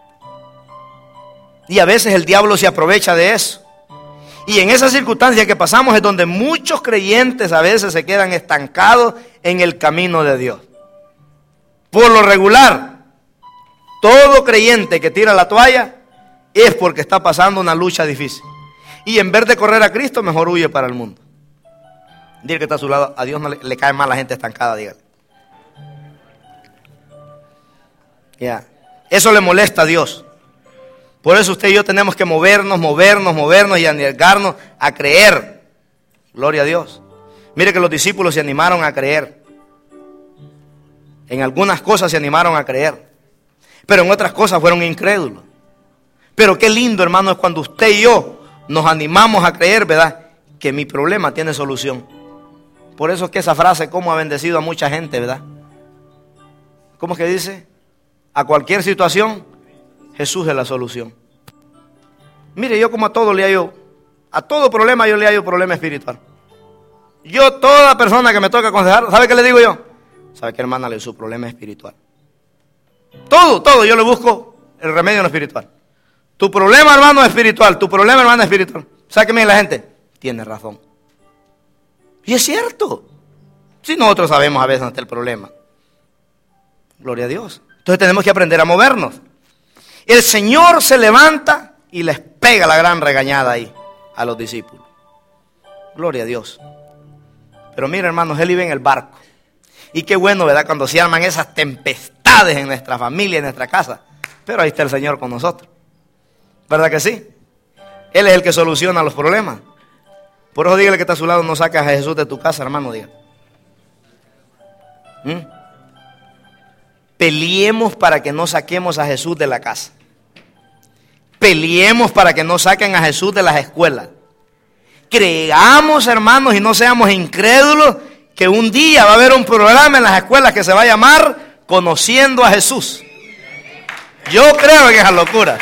Y a veces el diablo se aprovecha de eso. Y en esas circunstancias que pasamos es donde muchos creyentes a veces se quedan estancados en el camino de Dios. Por lo regular, todo creyente que tira la toalla es porque está pasando una lucha difícil. Y en vez de correr a Cristo, mejor huye para el mundo. Dile que está a su lado, a Dios no le, le cae mal la gente estancada, dígale. Ya. Eso le molesta a Dios. Por eso usted y yo tenemos que movernos, movernos, movernos y arriesgarnos a creer. Gloria a Dios. Mire que los discípulos se animaron a creer. En algunas cosas se animaron a creer, pero en otras cosas fueron incrédulos. Pero qué lindo, hermano, es cuando usted y yo nos animamos a creer, ¿verdad? Que mi problema tiene solución. Por eso es que esa frase, como ha bendecido a mucha gente, ¿verdad? ¿Cómo es que dice? A cualquier situación, Jesús es la solución. Mire, yo como a todo le hallo, a todo problema yo le hallo problema espiritual. Yo, toda persona que me toca aconsejar, ¿sabe qué le digo yo? ¿Sabe qué, hermana? Le su problema espiritual. Todo, todo, yo le busco el remedio en lo espiritual. Tu problema, hermano, es espiritual. Tu problema, hermana, es espiritual. ¿Sabe qué me dice la gente? Tiene razón. Y es cierto. Si nosotros sabemos a veces dónde está el problema. Gloria a Dios. Entonces tenemos que aprender a movernos. El Señor se levanta y les pega la gran regañada ahí a los discípulos. Gloria a Dios. Pero mira, hermanos, Él vive en el barco. Y qué bueno, ¿verdad? Cuando se arman esas tempestades en nuestra familia, en nuestra casa. Pero ahí está el Señor con nosotros. ¿Verdad que sí? Él es el que soluciona los problemas. Por eso dígale que está a su lado, no saques a Jesús de tu casa, hermano, diga. ¿Mm? Peleemos para que no saquemos a Jesús de la casa. Peleemos para que no saquen a Jesús de las escuelas. Creamos, hermanos, y no seamos incrédulos, que un día va a haber un programa en las escuelas que se va a llamar Conociendo a Jesús. Yo creo en esa locura.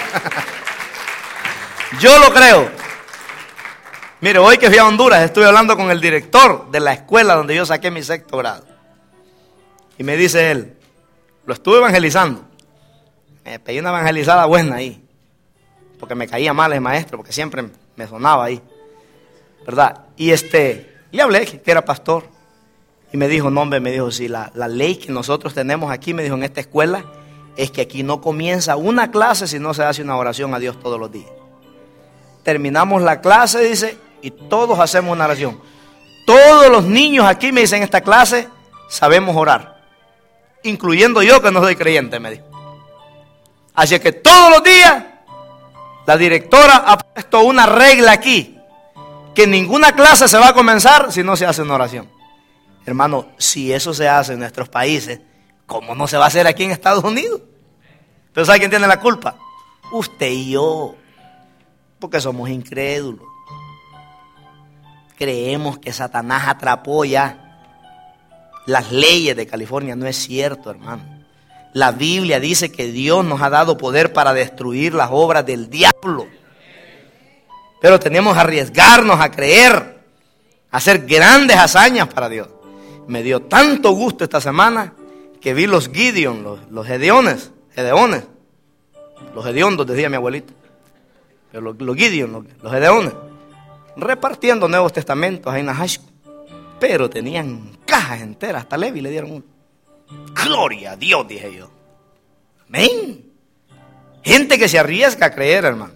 Yo lo creo. Mire, hoy que fui a Honduras estuve hablando con el director de la escuela donde yo saqué mi sexto grado. Y me dice él, lo estuve evangelizando. Me pedí una evangelizada buena ahí. Porque me caía mal el maestro, porque siempre me sonaba ahí. ¿Verdad? Y este, le hablé que era pastor. Y me dijo, no hombre, me dijo, si la, la ley que nosotros tenemos aquí, me dijo, en esta escuela, es que aquí no comienza una clase si no se hace una oración a Dios todos los días. Terminamos la clase, dice, y todos hacemos una oración. Todos los niños aquí, me dicen, en esta clase, sabemos orar. Incluyendo yo que no soy creyente, me dijo. Así que todos los días, la directora ha puesto una regla aquí, que ninguna clase se va a comenzar si no se hace una oración. Hermano, si eso se hace en nuestros países, ¿cómo no se va a hacer aquí en Estados Unidos? Pero ¿sabe quién tiene la culpa? Usted y yo, porque somos incrédulos. creemos que Satanás atrapó ya las leyes de California. No es cierto, hermano. La Biblia dice que Dios nos ha dado poder para destruir las obras del diablo. Pero tenemos que arriesgarnos a creer, a hacer grandes hazañas para Dios. Me dio tanto gusto esta semana que vi los Gideon, los, los Gedeones, Gedeones, los hediondos, decía mi abuelito. Pero los, los Gideon, los, los Gedeones, repartiendo Nuevos Testamentos ahí en la high school. Pero tenían cajas enteras, hasta Levi le dieron uno. Gloria a Dios, dije yo. Amén. Gente que se arriesga a creer, hermano.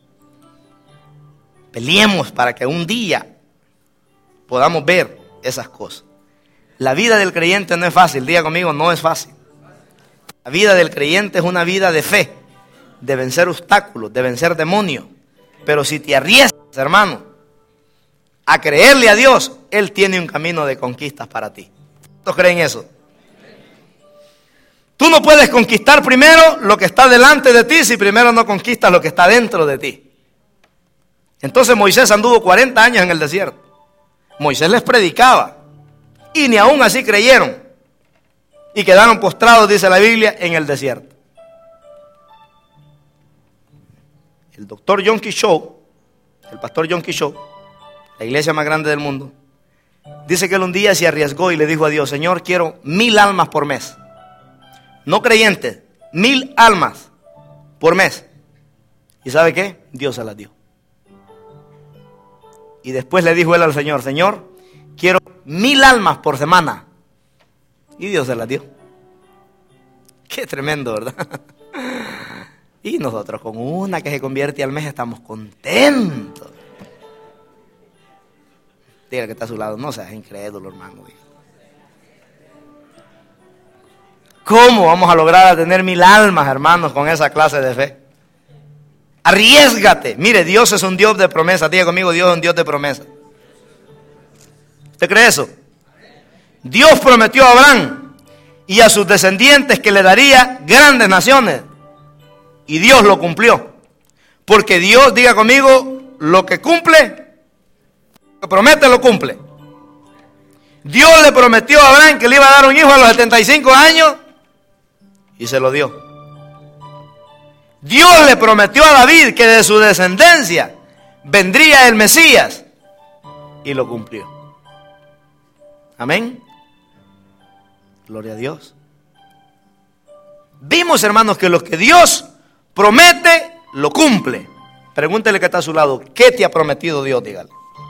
Peleemos para que un día podamos ver esas cosas. La vida del creyente no es fácil, diga conmigo, no es fácil. La vida del creyente es una vida de fe, de vencer obstáculos, de vencer demonios. Pero si te arriesgas, hermano, a creerle a Dios, Él tiene un camino de conquistas para ti. ¿Cuántos creen eso? Tú no puedes conquistar primero lo que está delante de ti si primero no conquistas lo que está dentro de ti. Entonces Moisés anduvo cuarenta años en el desierto. Moisés les predicaba y ni aún así creyeron y quedaron postrados, dice la Biblia, en el desierto. El doctor Yonggi Cho, el pastor Yonggi Cho, la iglesia más grande del mundo, dice que él un día se arriesgó y le dijo a Dios: Señor, quiero mil almas por mes. No creyentes, mil almas por mes. ¿Y sabe qué? Dios se las dio. Y después le dijo él al Señor: Señor, quiero mil almas por semana. Y Dios se las dio. Qué tremendo, ¿verdad? Y nosotros con una que se convierte al mes estamos contentos. Diga que está a su lado: no seas incrédulo, hermano. ¿Cómo vamos a lograr a tener mil almas, hermanos, con esa clase de fe? Arriésgate. Mire, Dios es un Dios de promesa. Diga conmigo, Dios es un Dios de promesa. ¿Usted cree eso? Dios prometió a Abraham y a sus descendientes que le daría grandes naciones. Y Dios lo cumplió. Porque Dios, diga conmigo, lo que cumple, lo que promete, lo cumple. Dios le prometió a Abraham que le iba a dar un hijo a los setenta y cinco años y se lo dio. Dios le prometió a David que de su descendencia vendría el Mesías y lo cumplió. Amén. Gloria a Dios. Vimos, hermanos, que lo que Dios promete, lo cumple. Pregúntele que está a su lado: ¿qué te ha prometido Dios? Dígale.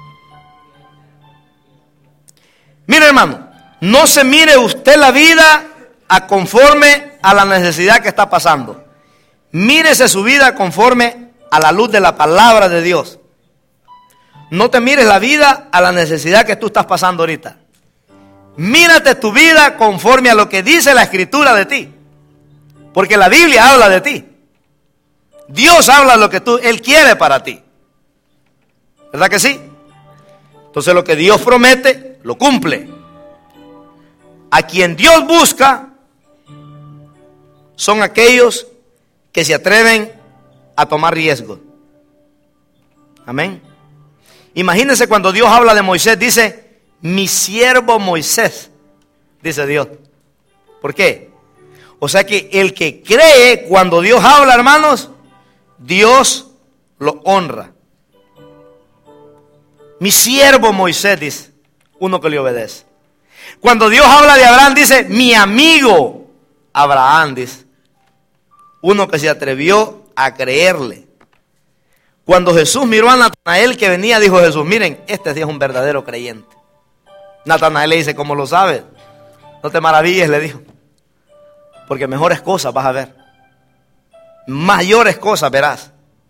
Mire, hermano, no se mire usted la vida a conforme a la necesidad que está pasando. Mírese su vida conforme a la luz de la palabra de Dios. No te mires la vida a la necesidad que tú estás pasando ahorita. Mírate tu vida conforme a lo que dice la Escritura de ti. Porque la Biblia habla de ti. Dios habla lo que tú, Él quiere para ti. ¿Verdad que sí? Entonces lo que Dios promete, lo cumple. A quien Dios busca son aquellos que se atreven a tomar riesgos. Amén. Imagínense cuando Dios habla de Moisés, dice: mi siervo Moisés, dice Dios. ¿Por qué? O sea que el que cree cuando Dios habla, hermanos, Dios lo honra. Mi siervo Moisés, dice uno que le obedece. Cuando Dios habla de Abraham, dice: mi amigo Abraham, dice uno que se atrevió a creerle. Cuando Jesús miró a Natanael que venía, dijo Jesús: miren, este sí es un verdadero creyente. Natanael le dice: ¿cómo lo sabes? No te maravilles, le dijo, porque mejores cosas vas a ver, mayores cosas verás.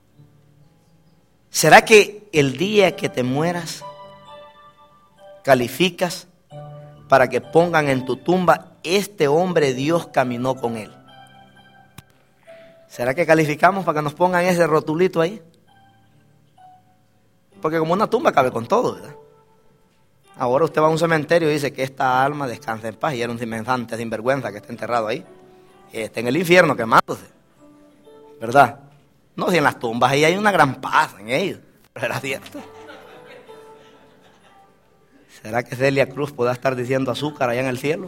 ¿Será que el día que te mueras calificas para que pongan en tu tumba: este hombre Dios caminó con él? ¿Será que calificamos para que nos pongan ese rotulito ahí? Porque como una tumba cabe con todo, ¿verdad? Ahora usted va a un cementerio y dice que esta alma descansa en paz, y era un semejante sinvergüenza que está enterrado ahí. Está en el infierno quemándose, ¿verdad? No, si en las tumbas ahí hay una gran paz en ellos. Pero era cierto. ¿Será que Celia Cruz podrá estar diciendo azúcar allá en el cielo?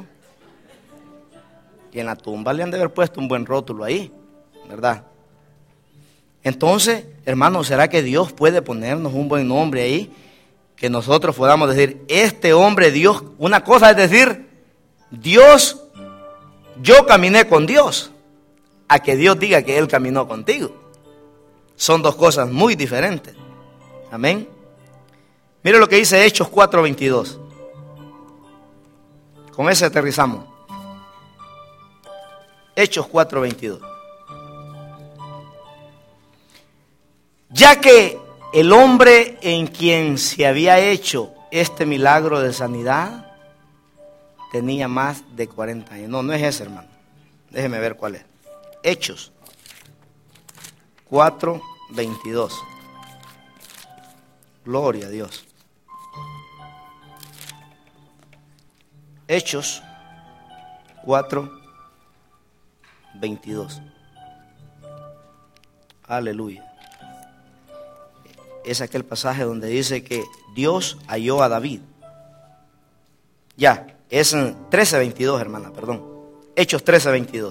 Y en la tumba le han de haber puesto un buen rótulo ahí, ¿verdad? Entonces, hermanos, ¿será que Dios puede ponernos un buen nombre ahí? Que nosotros podamos decir, este hombre Dios, una cosa es decir, Dios, yo caminé con Dios, a que Dios diga que Él caminó contigo. Son dos cosas muy diferentes. Amén. Mire lo que dice Hechos cuatro veintidós. Con ese aterrizamos. Hechos cuatro veintidós. Ya que el hombre en quien se había hecho este milagro de sanidad tenía más de cuarenta años. No, no es ese, hermano. Déjeme ver cuál es. Hechos cuatro veintidós. Gloria a Dios. Hechos cuatro veintidós. Aleluya. Es aquel pasaje donde dice que Dios halló a David. Ya, es en trece veintidós, hermana, perdón. Hechos trece veintidós.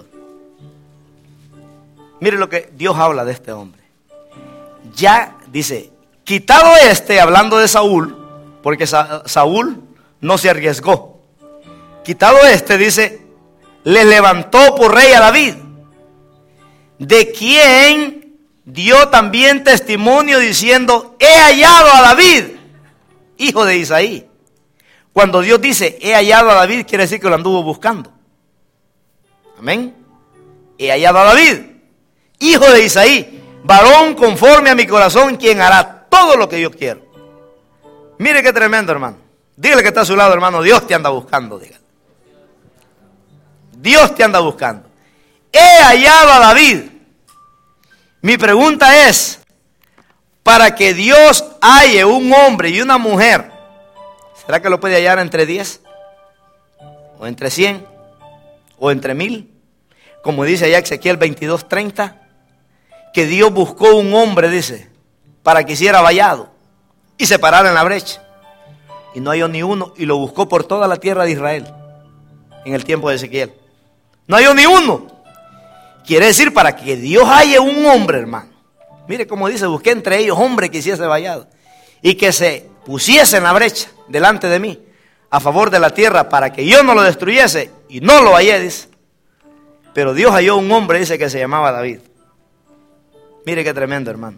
Mire lo que Dios habla de este hombre. Ya, dice, quitado este, hablando de Saúl, porque Sa- Saúl no se arriesgó. Quitado este, dice, le levantó por rey a David, de quien dio también testimonio diciendo, he hallado a David, hijo de Isaí. Cuando Dios dice, he hallado a David, quiere decir que lo anduvo buscando. Amén. He hallado a David, hijo de Isaí, varón conforme a mi corazón, quien hará todo lo que yo quiero. Mire qué tremendo, hermano. Dígale que está a su lado, hermano, Dios te anda buscando, dígale. Dios te anda buscando. He hallado a David. Mi pregunta es, para que Dios halle un hombre y una mujer, ¿será que lo puede hallar entre diez? ¿O entre cien? ¿O entre mil? Como dice allá Ezequiel veintidós treinta, que Dios buscó un hombre, dice, para que hiciera vallado y se parara en la brecha. Y no halló ni uno, y lo buscó por toda la tierra de Israel en el tiempo de Ezequiel. No halló ni uno. Quiere decir, para que Dios halle un hombre, hermano. Mire cómo dice, busqué entre ellos hombre que hiciese vallado y que se pusiese en la brecha delante de mí a favor de la tierra para que yo no lo destruyese, y no lo hallé, dice. Pero Dios halló un hombre, dice, que se llamaba David. Mire qué tremendo, hermano.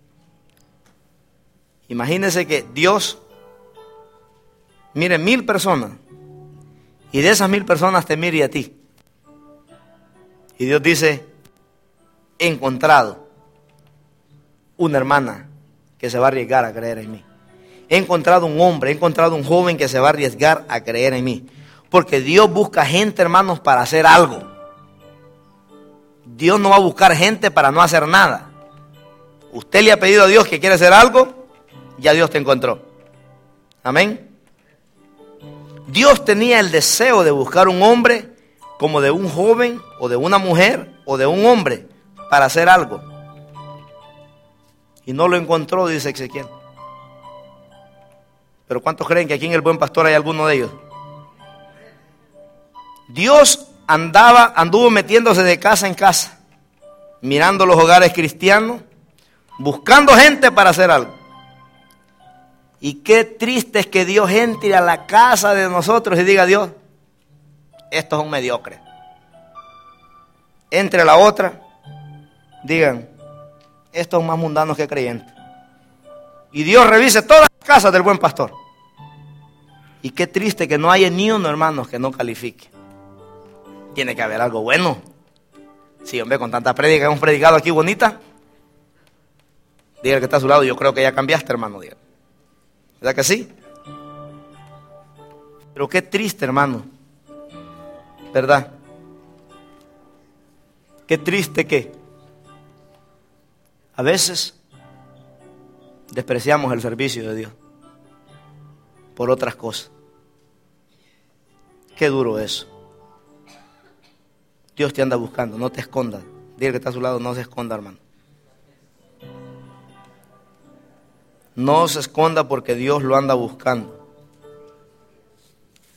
Imagínese que Dios, mire, mil personas, y de esas mil personas te mire a ti. Y Dios dice, he encontrado una hermana que se va a arriesgar a creer en mí. He encontrado un hombre, he encontrado un joven que se va a arriesgar a creer en mí. Porque Dios busca gente, hermanos, para hacer algo. Dios no va a buscar gente para no hacer nada. Usted le ha pedido a Dios que quiere hacer algo, ya Dios te encontró. Amén. Dios tenía el deseo de buscar un hombre como de un joven o de una mujer o de un hombre para hacer algo. Y no lo encontró, dice Ezequiel. Pero ¿cuántos creen que aquí en el Buen Pastor hay alguno de ellos? Dios andaba, anduvo metiéndose de casa en casa, mirando los hogares cristianos, buscando gente para hacer algo. Y qué triste es que Dios entre a la casa de nosotros y diga, Dios, estos son mediocres. Entre a la otra, digan, estos son más mundanos que creyentes. Y Dios revise todas las casas del Buen Pastor. Y qué triste que no haya ni uno, hermanos, que no califique. Tiene que haber algo bueno. Sí, hombre, con tanta prédica que hemos predicado aquí bonita. Dígale que está a su lado, yo creo que ya cambiaste, hermano. Dígale. ¿Verdad que sí? Pero qué triste, hermano. ¿Verdad? Qué triste que a veces despreciamos el servicio de Dios por otras cosas. Qué duro eso. Dios te anda buscando, no te escondas. Dile que está a su lado, no se esconda, hermano. No se esconda porque Dios lo anda buscando.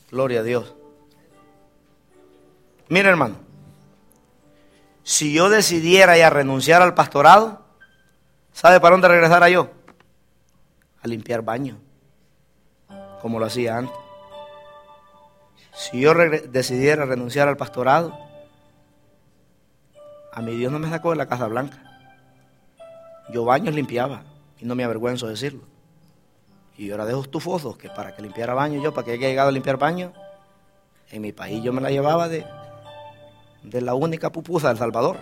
Gloria a Dios. Mira, hermano, si yo decidiera ya renunciar al pastorado, ¿sabe para dónde regresara yo? A limpiar baños, como lo hacía antes. Si yo decidiera renunciar al pastorado, a mi Dios no me sacó de la Casa Blanca. Yo baños limpiaba y no me avergüenzo de decirlo. Y yo era de esos tufosos que para que limpiara baños, yo para que haya llegado a limpiar baños, en mi país yo me la llevaba de, de la única pupusa del Salvador.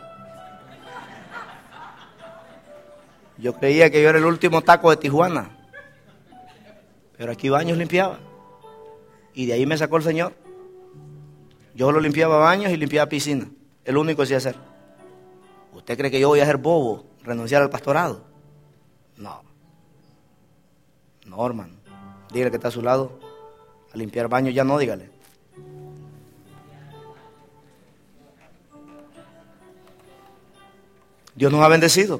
Yo creía que yo era el último taco de Tijuana, pero aquí baños limpiaba. Y de ahí me sacó el Señor. Yo solo limpiaba baños y limpiaba piscinas. El único que sé hacer. ¿Usted cree que yo voy a ser bobo, renunciar al pastorado? No. No, hermano. Dígale que está a su lado. A limpiar baños ya no, dígale. Dios nos ha bendecido.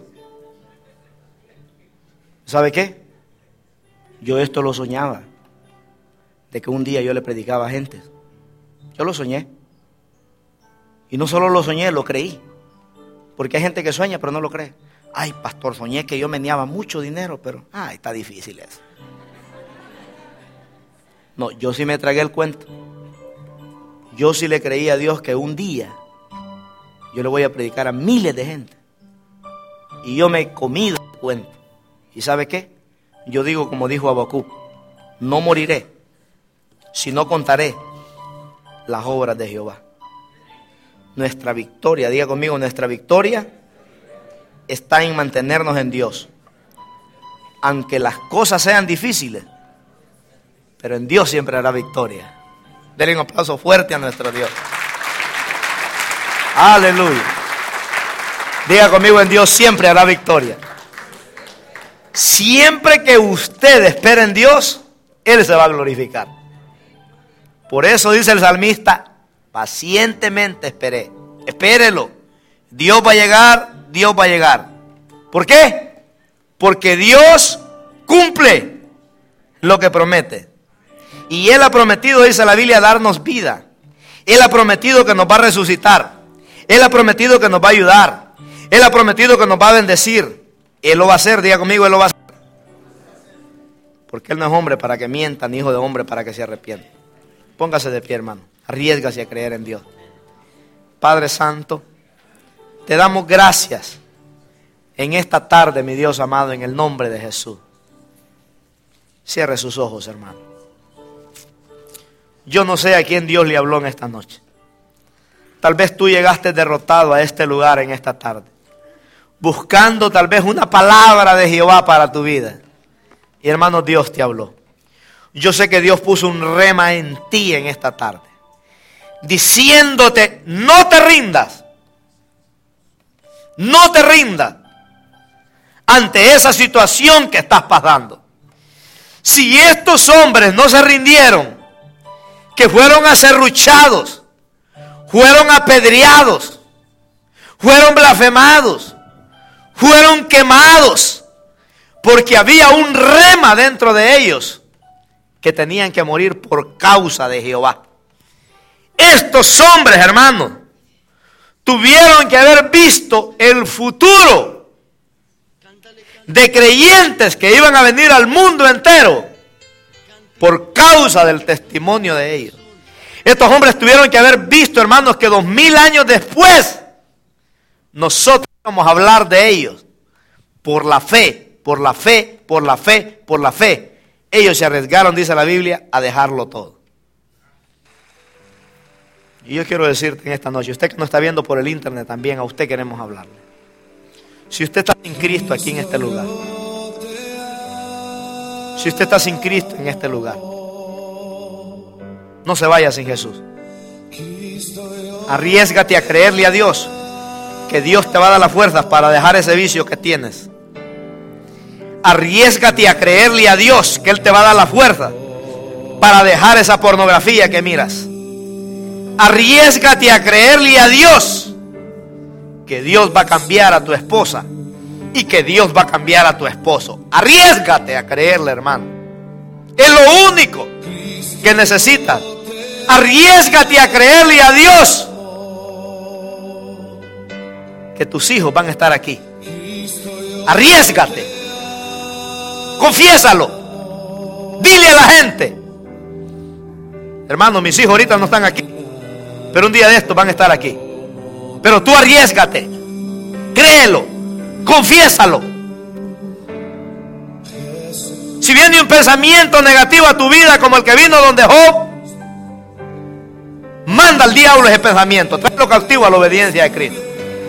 ¿Sabe qué? Yo esto lo soñaba. De que un día yo le predicaba a gente. Yo lo soñé. Y no solo lo soñé, lo creí. Porque hay gente que sueña pero no lo cree. Ay, pastor, soñé que yo meneaba mucho dinero, pero ay, está difícil eso. No, yo sí me tragué el cuento. Yo sí le creí a Dios que un día yo le voy a predicar a miles de gente. Y yo me he comido el cuento. ¿Y sabe qué? Yo digo como dijo Habacuc, no moriré, sino contaré las obras de Jehová. Nuestra victoria, diga conmigo, nuestra victoria está en mantenernos en Dios. Aunque las cosas sean difíciles, pero en Dios siempre habrá victoria. Denle un aplauso fuerte a nuestro Dios. Aleluya. Diga conmigo, en Dios siempre habrá victoria. Siempre que usted espere en Dios, Él se va a glorificar. Por eso dice el salmista, pacientemente esperé. Espérelo. Dios va a llegar, Dios va a llegar. ¿Por qué? Porque Dios cumple lo que promete. Y Él ha prometido, dice la Biblia, darnos vida. Él ha prometido que nos va a resucitar. Él ha prometido que nos va a ayudar. Él ha prometido que nos va a bendecir. Él lo va a hacer, diga conmigo, Él lo va a hacer. Porque Él no es hombre para que mienta, ni hijo de hombre para que se arrepienta. Póngase de pie, hermano. Arriésgase a creer en Dios. Padre Santo, te damos gracias en esta tarde, mi Dios amado, en el nombre de Jesús. Cierre sus ojos, hermano. Yo no sé a quién Dios le habló en esta noche. Tal vez tú llegaste derrotado a este lugar en esta tarde, buscando tal vez una palabra de Jehová para tu vida. Y hermano, Dios te habló. Yo sé que Dios puso un rema en ti en esta tarde, diciéndote, no te rindas. No te rindas ante esa situación que estás pasando. Si estos hombres no se rindieron, que fueron aserruchados, fueron apedreados, fueron blasfemados, fueron quemados, porque había un rema dentro de ellos que tenían que morir por causa de Jehová. Estos hombres, hermanos, tuvieron que haber visto el futuro de creyentes que iban a venir al mundo entero por causa del testimonio de ellos. Estos hombres tuvieron que haber visto, hermanos, que dos mil años después nosotros vamos a hablar de ellos por la fe, por la fe, por la fe, por la fe. Ellos se arriesgaron, dice la Biblia, a dejarlo todo. Y yo quiero decirte en esta noche, usted que nos está viendo por el internet también, a usted queremos hablarle. Si usted está sin Cristo aquí en este lugar, si usted está sin Cristo en este lugar, no se vaya sin Jesús. Arriésgate a creerle a Dios, que Dios te va a dar las fuerzas para dejar ese vicio que tienes. Arriésgate a creerle a Dios, que Él te va a dar la fuerza para dejar esa pornografía que miras. Arriésgate a creerle a Dios, que Dios va a cambiar a tu esposa y que Dios va a cambiar a tu esposo. Arriésgate a creerle, hermano. Es lo único que necesitas Arriésgate a creerle a Dios que tus hijos van a estar aquí. Arriésgate. Confiésalo. Dile a la gente: hermano, mis hijos ahorita no están aquí, pero un día de estos van a estar aquí. Pero tú arriésgate. Créelo. Confiésalo. Si viene un pensamiento negativo a tu vida como el que vino donde Job, manda al diablo ese pensamiento. Tráelo cautivo a la obediencia de Cristo.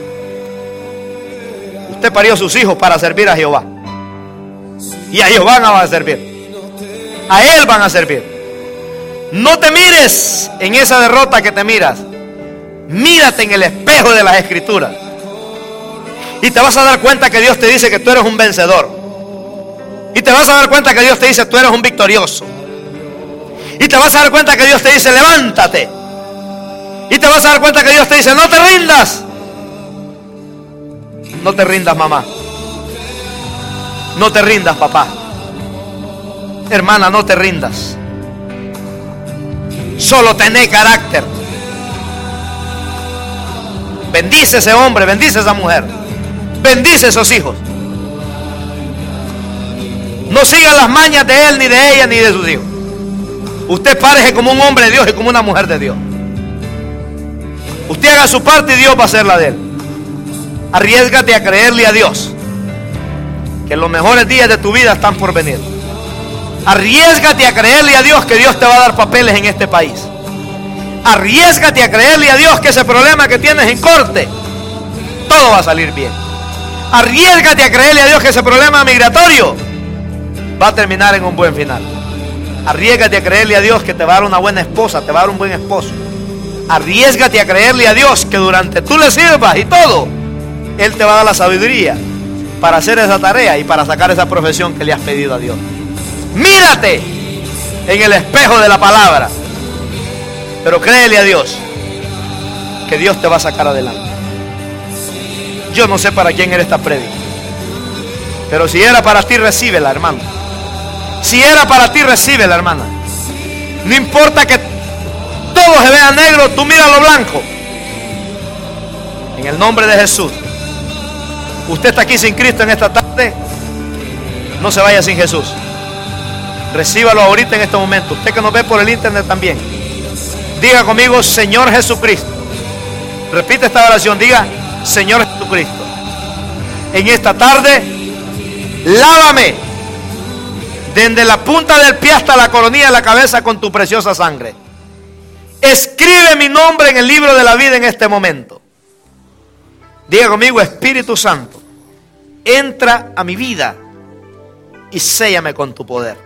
Usted parió a sus hijos para servir a Jehová. Y a Jehová no van a servir. A Él van a servir. No te mires en esa derrota que te miras. Mírate en el espejo de las Escrituras. Y te vas a dar cuenta que Dios te dice que tú eres un vencedor. Y te vas a dar cuenta que Dios te dice tú eres un victorioso. Y te vas a dar cuenta que Dios te dice levántate. Y te vas a dar cuenta que Dios te dice no te rindas. No te rindas, mamá. No te rindas, papá. Hermana, no te rindas. Solo tené carácter. Bendice a ese hombre, bendice a esa mujer, bendice a esos hijos. No siga las mañas de él, ni de ella, ni de sus hijos. Usted párese como un hombre de Dios y como una mujer de Dios. Usted haga su parte y Dios va a hacer la de él. Arriésgate a creerle a Dios que los mejores días de tu vida están por venir. Arriésgate a creerle a Dios que Dios te va a dar papeles en este país. Arriésgate a creerle a Dios que ese problema que tienes en corte, todo va a salir bien. Arriésgate a creerle a Dios que ese problema migratorio va a terminar en un buen final. Arriésgate a creerle a Dios que te va a dar una buena esposa, te va a dar un buen esposo. Arriésgate a creerle a Dios que durante tú le sirvas y todo, Él te va a dar la sabiduría para hacer esa tarea y para sacar esa profesión que le has pedido a Dios. Mírate en el espejo de la palabra, pero créele a Dios que Dios te va a sacar adelante. Yo no sé para quién era esta prédica, pero si era para ti, recíbela, hermano. Si era para ti, recíbela, hermana. No importa que todo se vea negro, tú mira lo blanco. En el nombre de Jesús. Usted está aquí sin Cristo en esta tarde, no se vaya sin Jesús. Recíbalo ahorita en este momento. Usted que nos ve por el internet también, diga conmigo: Señor Jesucristo. Repite esta oración, diga: Señor Jesucristo, en esta tarde lávame desde la punta del pie hasta la coronilla de la cabeza con tu preciosa sangre. Escribe mi nombre en el libro de la vida en este momento. Diga conmigo: Espíritu Santo, entra a mi vida y séllame con tu poder.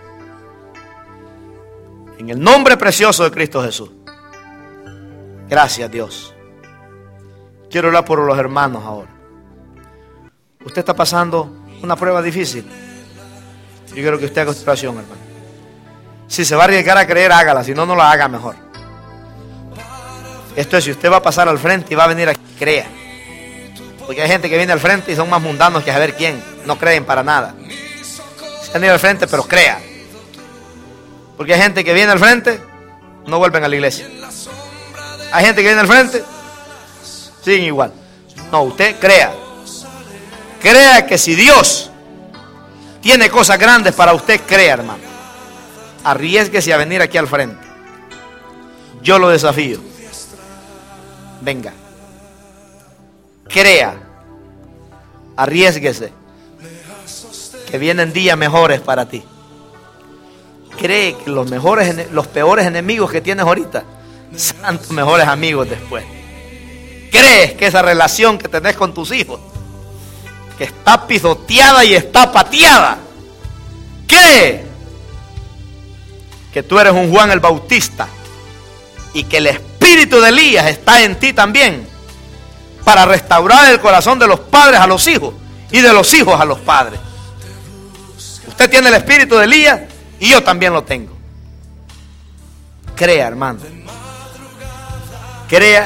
En el nombre precioso de Cristo Jesús. Gracias, Dios. Quiero hablar por los hermanos ahora. Usted está pasando una prueba difícil. Yo quiero que usted haga esta oración, hermano. Si se va a arriesgar a creer, hágala. Si no, no la haga mejor. Esto es, si usted va a pasar al frente y va a venir aquí, crea. Porque hay gente que viene al frente y son más mundanos que saber quién. No creen para nada. Se han ido al frente, pero crea. Porque hay gente que viene al frente, no vuelven a la iglesia. Hay gente que viene al frente, siguen igual. No, usted crea. Crea que si Dios tiene cosas grandes para usted, crea, hermano. Arriésguese a venir aquí al frente. Yo lo desafío. Venga. Crea. Arriésguese. Que vienen días mejores para ti. Cree que los mejores, los peores enemigos que tienes ahorita serán tus mejores amigos después. Crees que esa relación que tenés con tus hijos, que está pisoteada y está pateada, cree que tú eres un Juan el Bautista y que el espíritu de Elías está en ti también para restaurar el corazón de los padres a los hijos y de los hijos a los padres. Usted tiene el espíritu de Elías y yo también lo tengo. Crea, hermano. Crea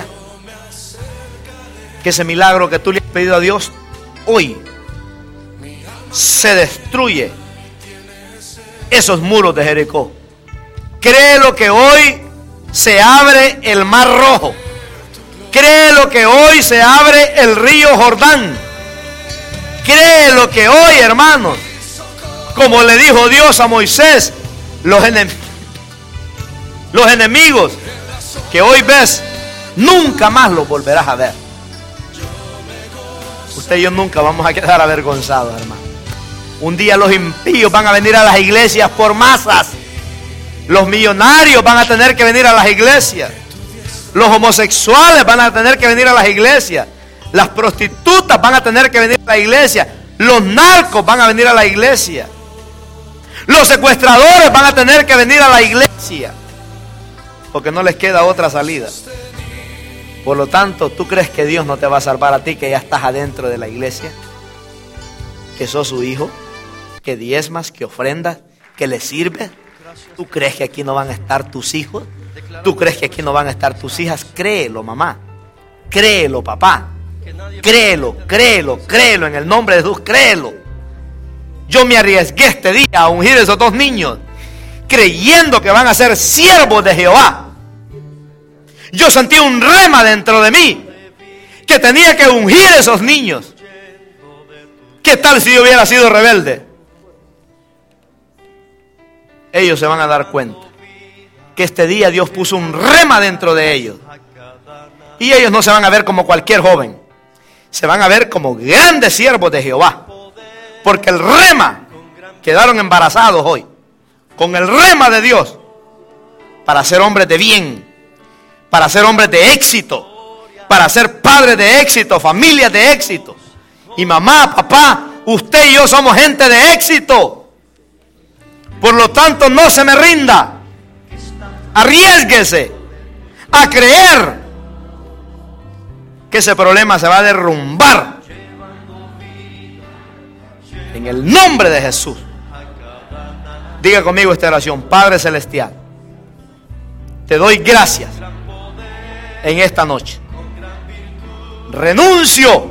que ese milagro que tú le has pedido a Dios hoy se destruye esos muros de Jericó. Cree lo que hoy se abre el mar rojo. Créelo que hoy se abre el río Jordán. Créelo que hoy, hermanos, como le dijo Dios a Moisés, los, enem los enemigos que hoy ves, nunca más los volverás a ver. Usted y yo nunca vamos a quedar avergonzados, hermano. Un día los impíos van a venir a las iglesias por masas. Los millonarios van a tener que venir a las iglesias. Los homosexuales van a tener que venir a las iglesias. Las prostitutas van a tener que venir a la iglesia. Los narcos van a venir a la iglesia. Los secuestradores van a tener que venir a la iglesia. Porque no les queda otra salida. Por lo tanto, ¿tú crees que Dios no te va a salvar a ti, que ya estás adentro de la iglesia? Que sos su hijo, que diezmas, que ofrendas, que le sirves. ¿Tú crees que aquí no van a estar tus hijos? ¿Tú crees que aquí no van a estar tus hijas? Créelo, mamá. Créelo, papá. Créelo, créelo, créelo en el nombre de Jesús, créelo. Yo me arriesgué este día a ungir a esos dos niños, creyendo que van a ser siervos de Jehová. Yo sentí un rema dentro de mí, que tenía que ungir a esos niños. ¿Qué tal si yo hubiera sido rebelde? Ellos se van a dar cuenta que este día Dios puso un rema dentro de ellos. Y ellos no se van a ver como cualquier joven. Se van a ver como grandes siervos de Jehová. Porque el rema, quedaron embarazados hoy, con el rema de Dios, para ser hombres de bien, para ser hombres de éxito, para ser padres de éxito, familias de éxito. Y mamá, papá, usted y yo somos gente de éxito. Por lo tanto, no se me rinda. Arriésguese a creer que ese problema se va a derrumbar. En el nombre de Jesús. Diga conmigo esta oración. Padre Celestial, te doy gracias en esta noche. Renuncio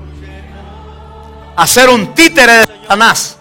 a ser un títere de Satanás.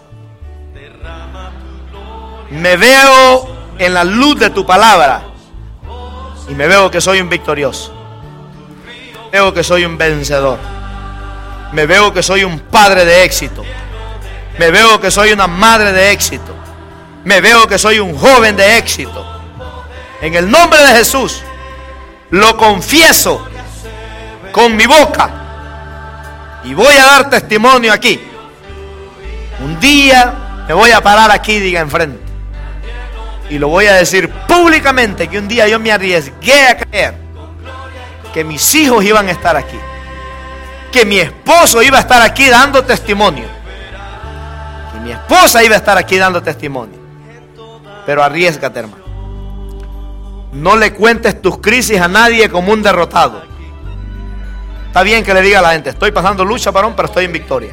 Me veo en la luz de tu palabra y me veo que soy un victorioso. Veo que soy un vencedor. Me veo que soy un padre de éxito. Me veo que soy una madre de éxito. Me veo que soy un joven de éxito. En el nombre de Jesús lo confieso con mi boca y voy a dar testimonio aquí. Un día me voy a parar aquí, diga enfrente, y lo voy a decir públicamente, que un día yo me arriesgué a creer que mis hijos iban a estar aquí, que mi esposo iba a estar aquí dando testimonio, que mi esposa iba a estar aquí dando testimonio. Pero arriésgate, hermano. No le cuentes tus crisis a nadie como un derrotado. Está bien que le diga a la gente: estoy pasando lucha, varón, pero estoy en victoria.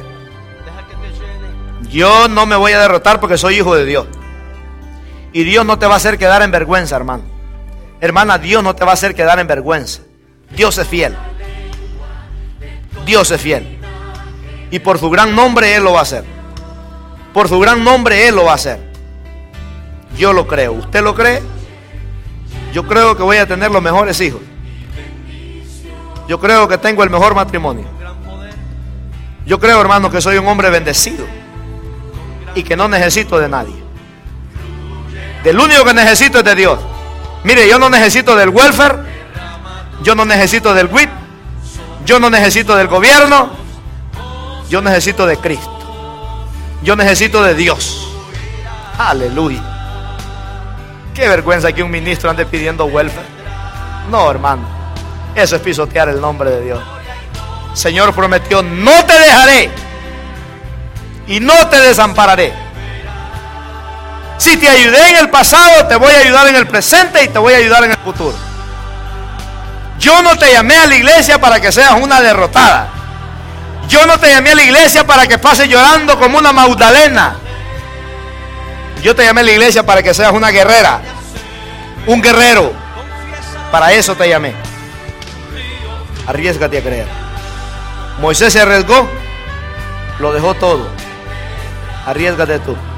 Yo no me voy a derrotar porque soy hijo de Dios. Y Dios no te va a hacer quedar en vergüenza, hermano. Hermana, Dios no te va a hacer quedar en vergüenza. Dios es fiel. Dios es fiel. Y por su gran nombre Él lo va a hacer. Por su gran nombre Él lo va a hacer. Yo lo creo. ¿Usted lo cree? Yo creo que voy a tener los mejores hijos. Yo creo que tengo el mejor matrimonio. Yo creo, hermano, que soy un hombre bendecido y que no necesito de nadie. Del único que necesito es de Dios. Mire, yo no necesito del welfare, yo no necesito del W I P, yo no necesito del gobierno, yo necesito de Cristo. Yo necesito de Dios. Aleluya. Qué vergüenza que un ministro ande pidiendo welfare. No, hermano, eso es pisotear el nombre de Dios. El Señor prometió: no te dejaré y no te desampararé. Si te ayudé en el pasado, te voy a ayudar en el presente y te voy a ayudar en el futuro. Yo no te llamé a la iglesia para que seas una derrotada. Yo no te llamé a la iglesia para que pases llorando como una Magdalena. Yo te llamé a la iglesia para que seas una guerrera, un guerrero. Para eso te llamé. Arriésgate a creer. Moisés se arriesgó, lo dejó todo. Arriésgate tú.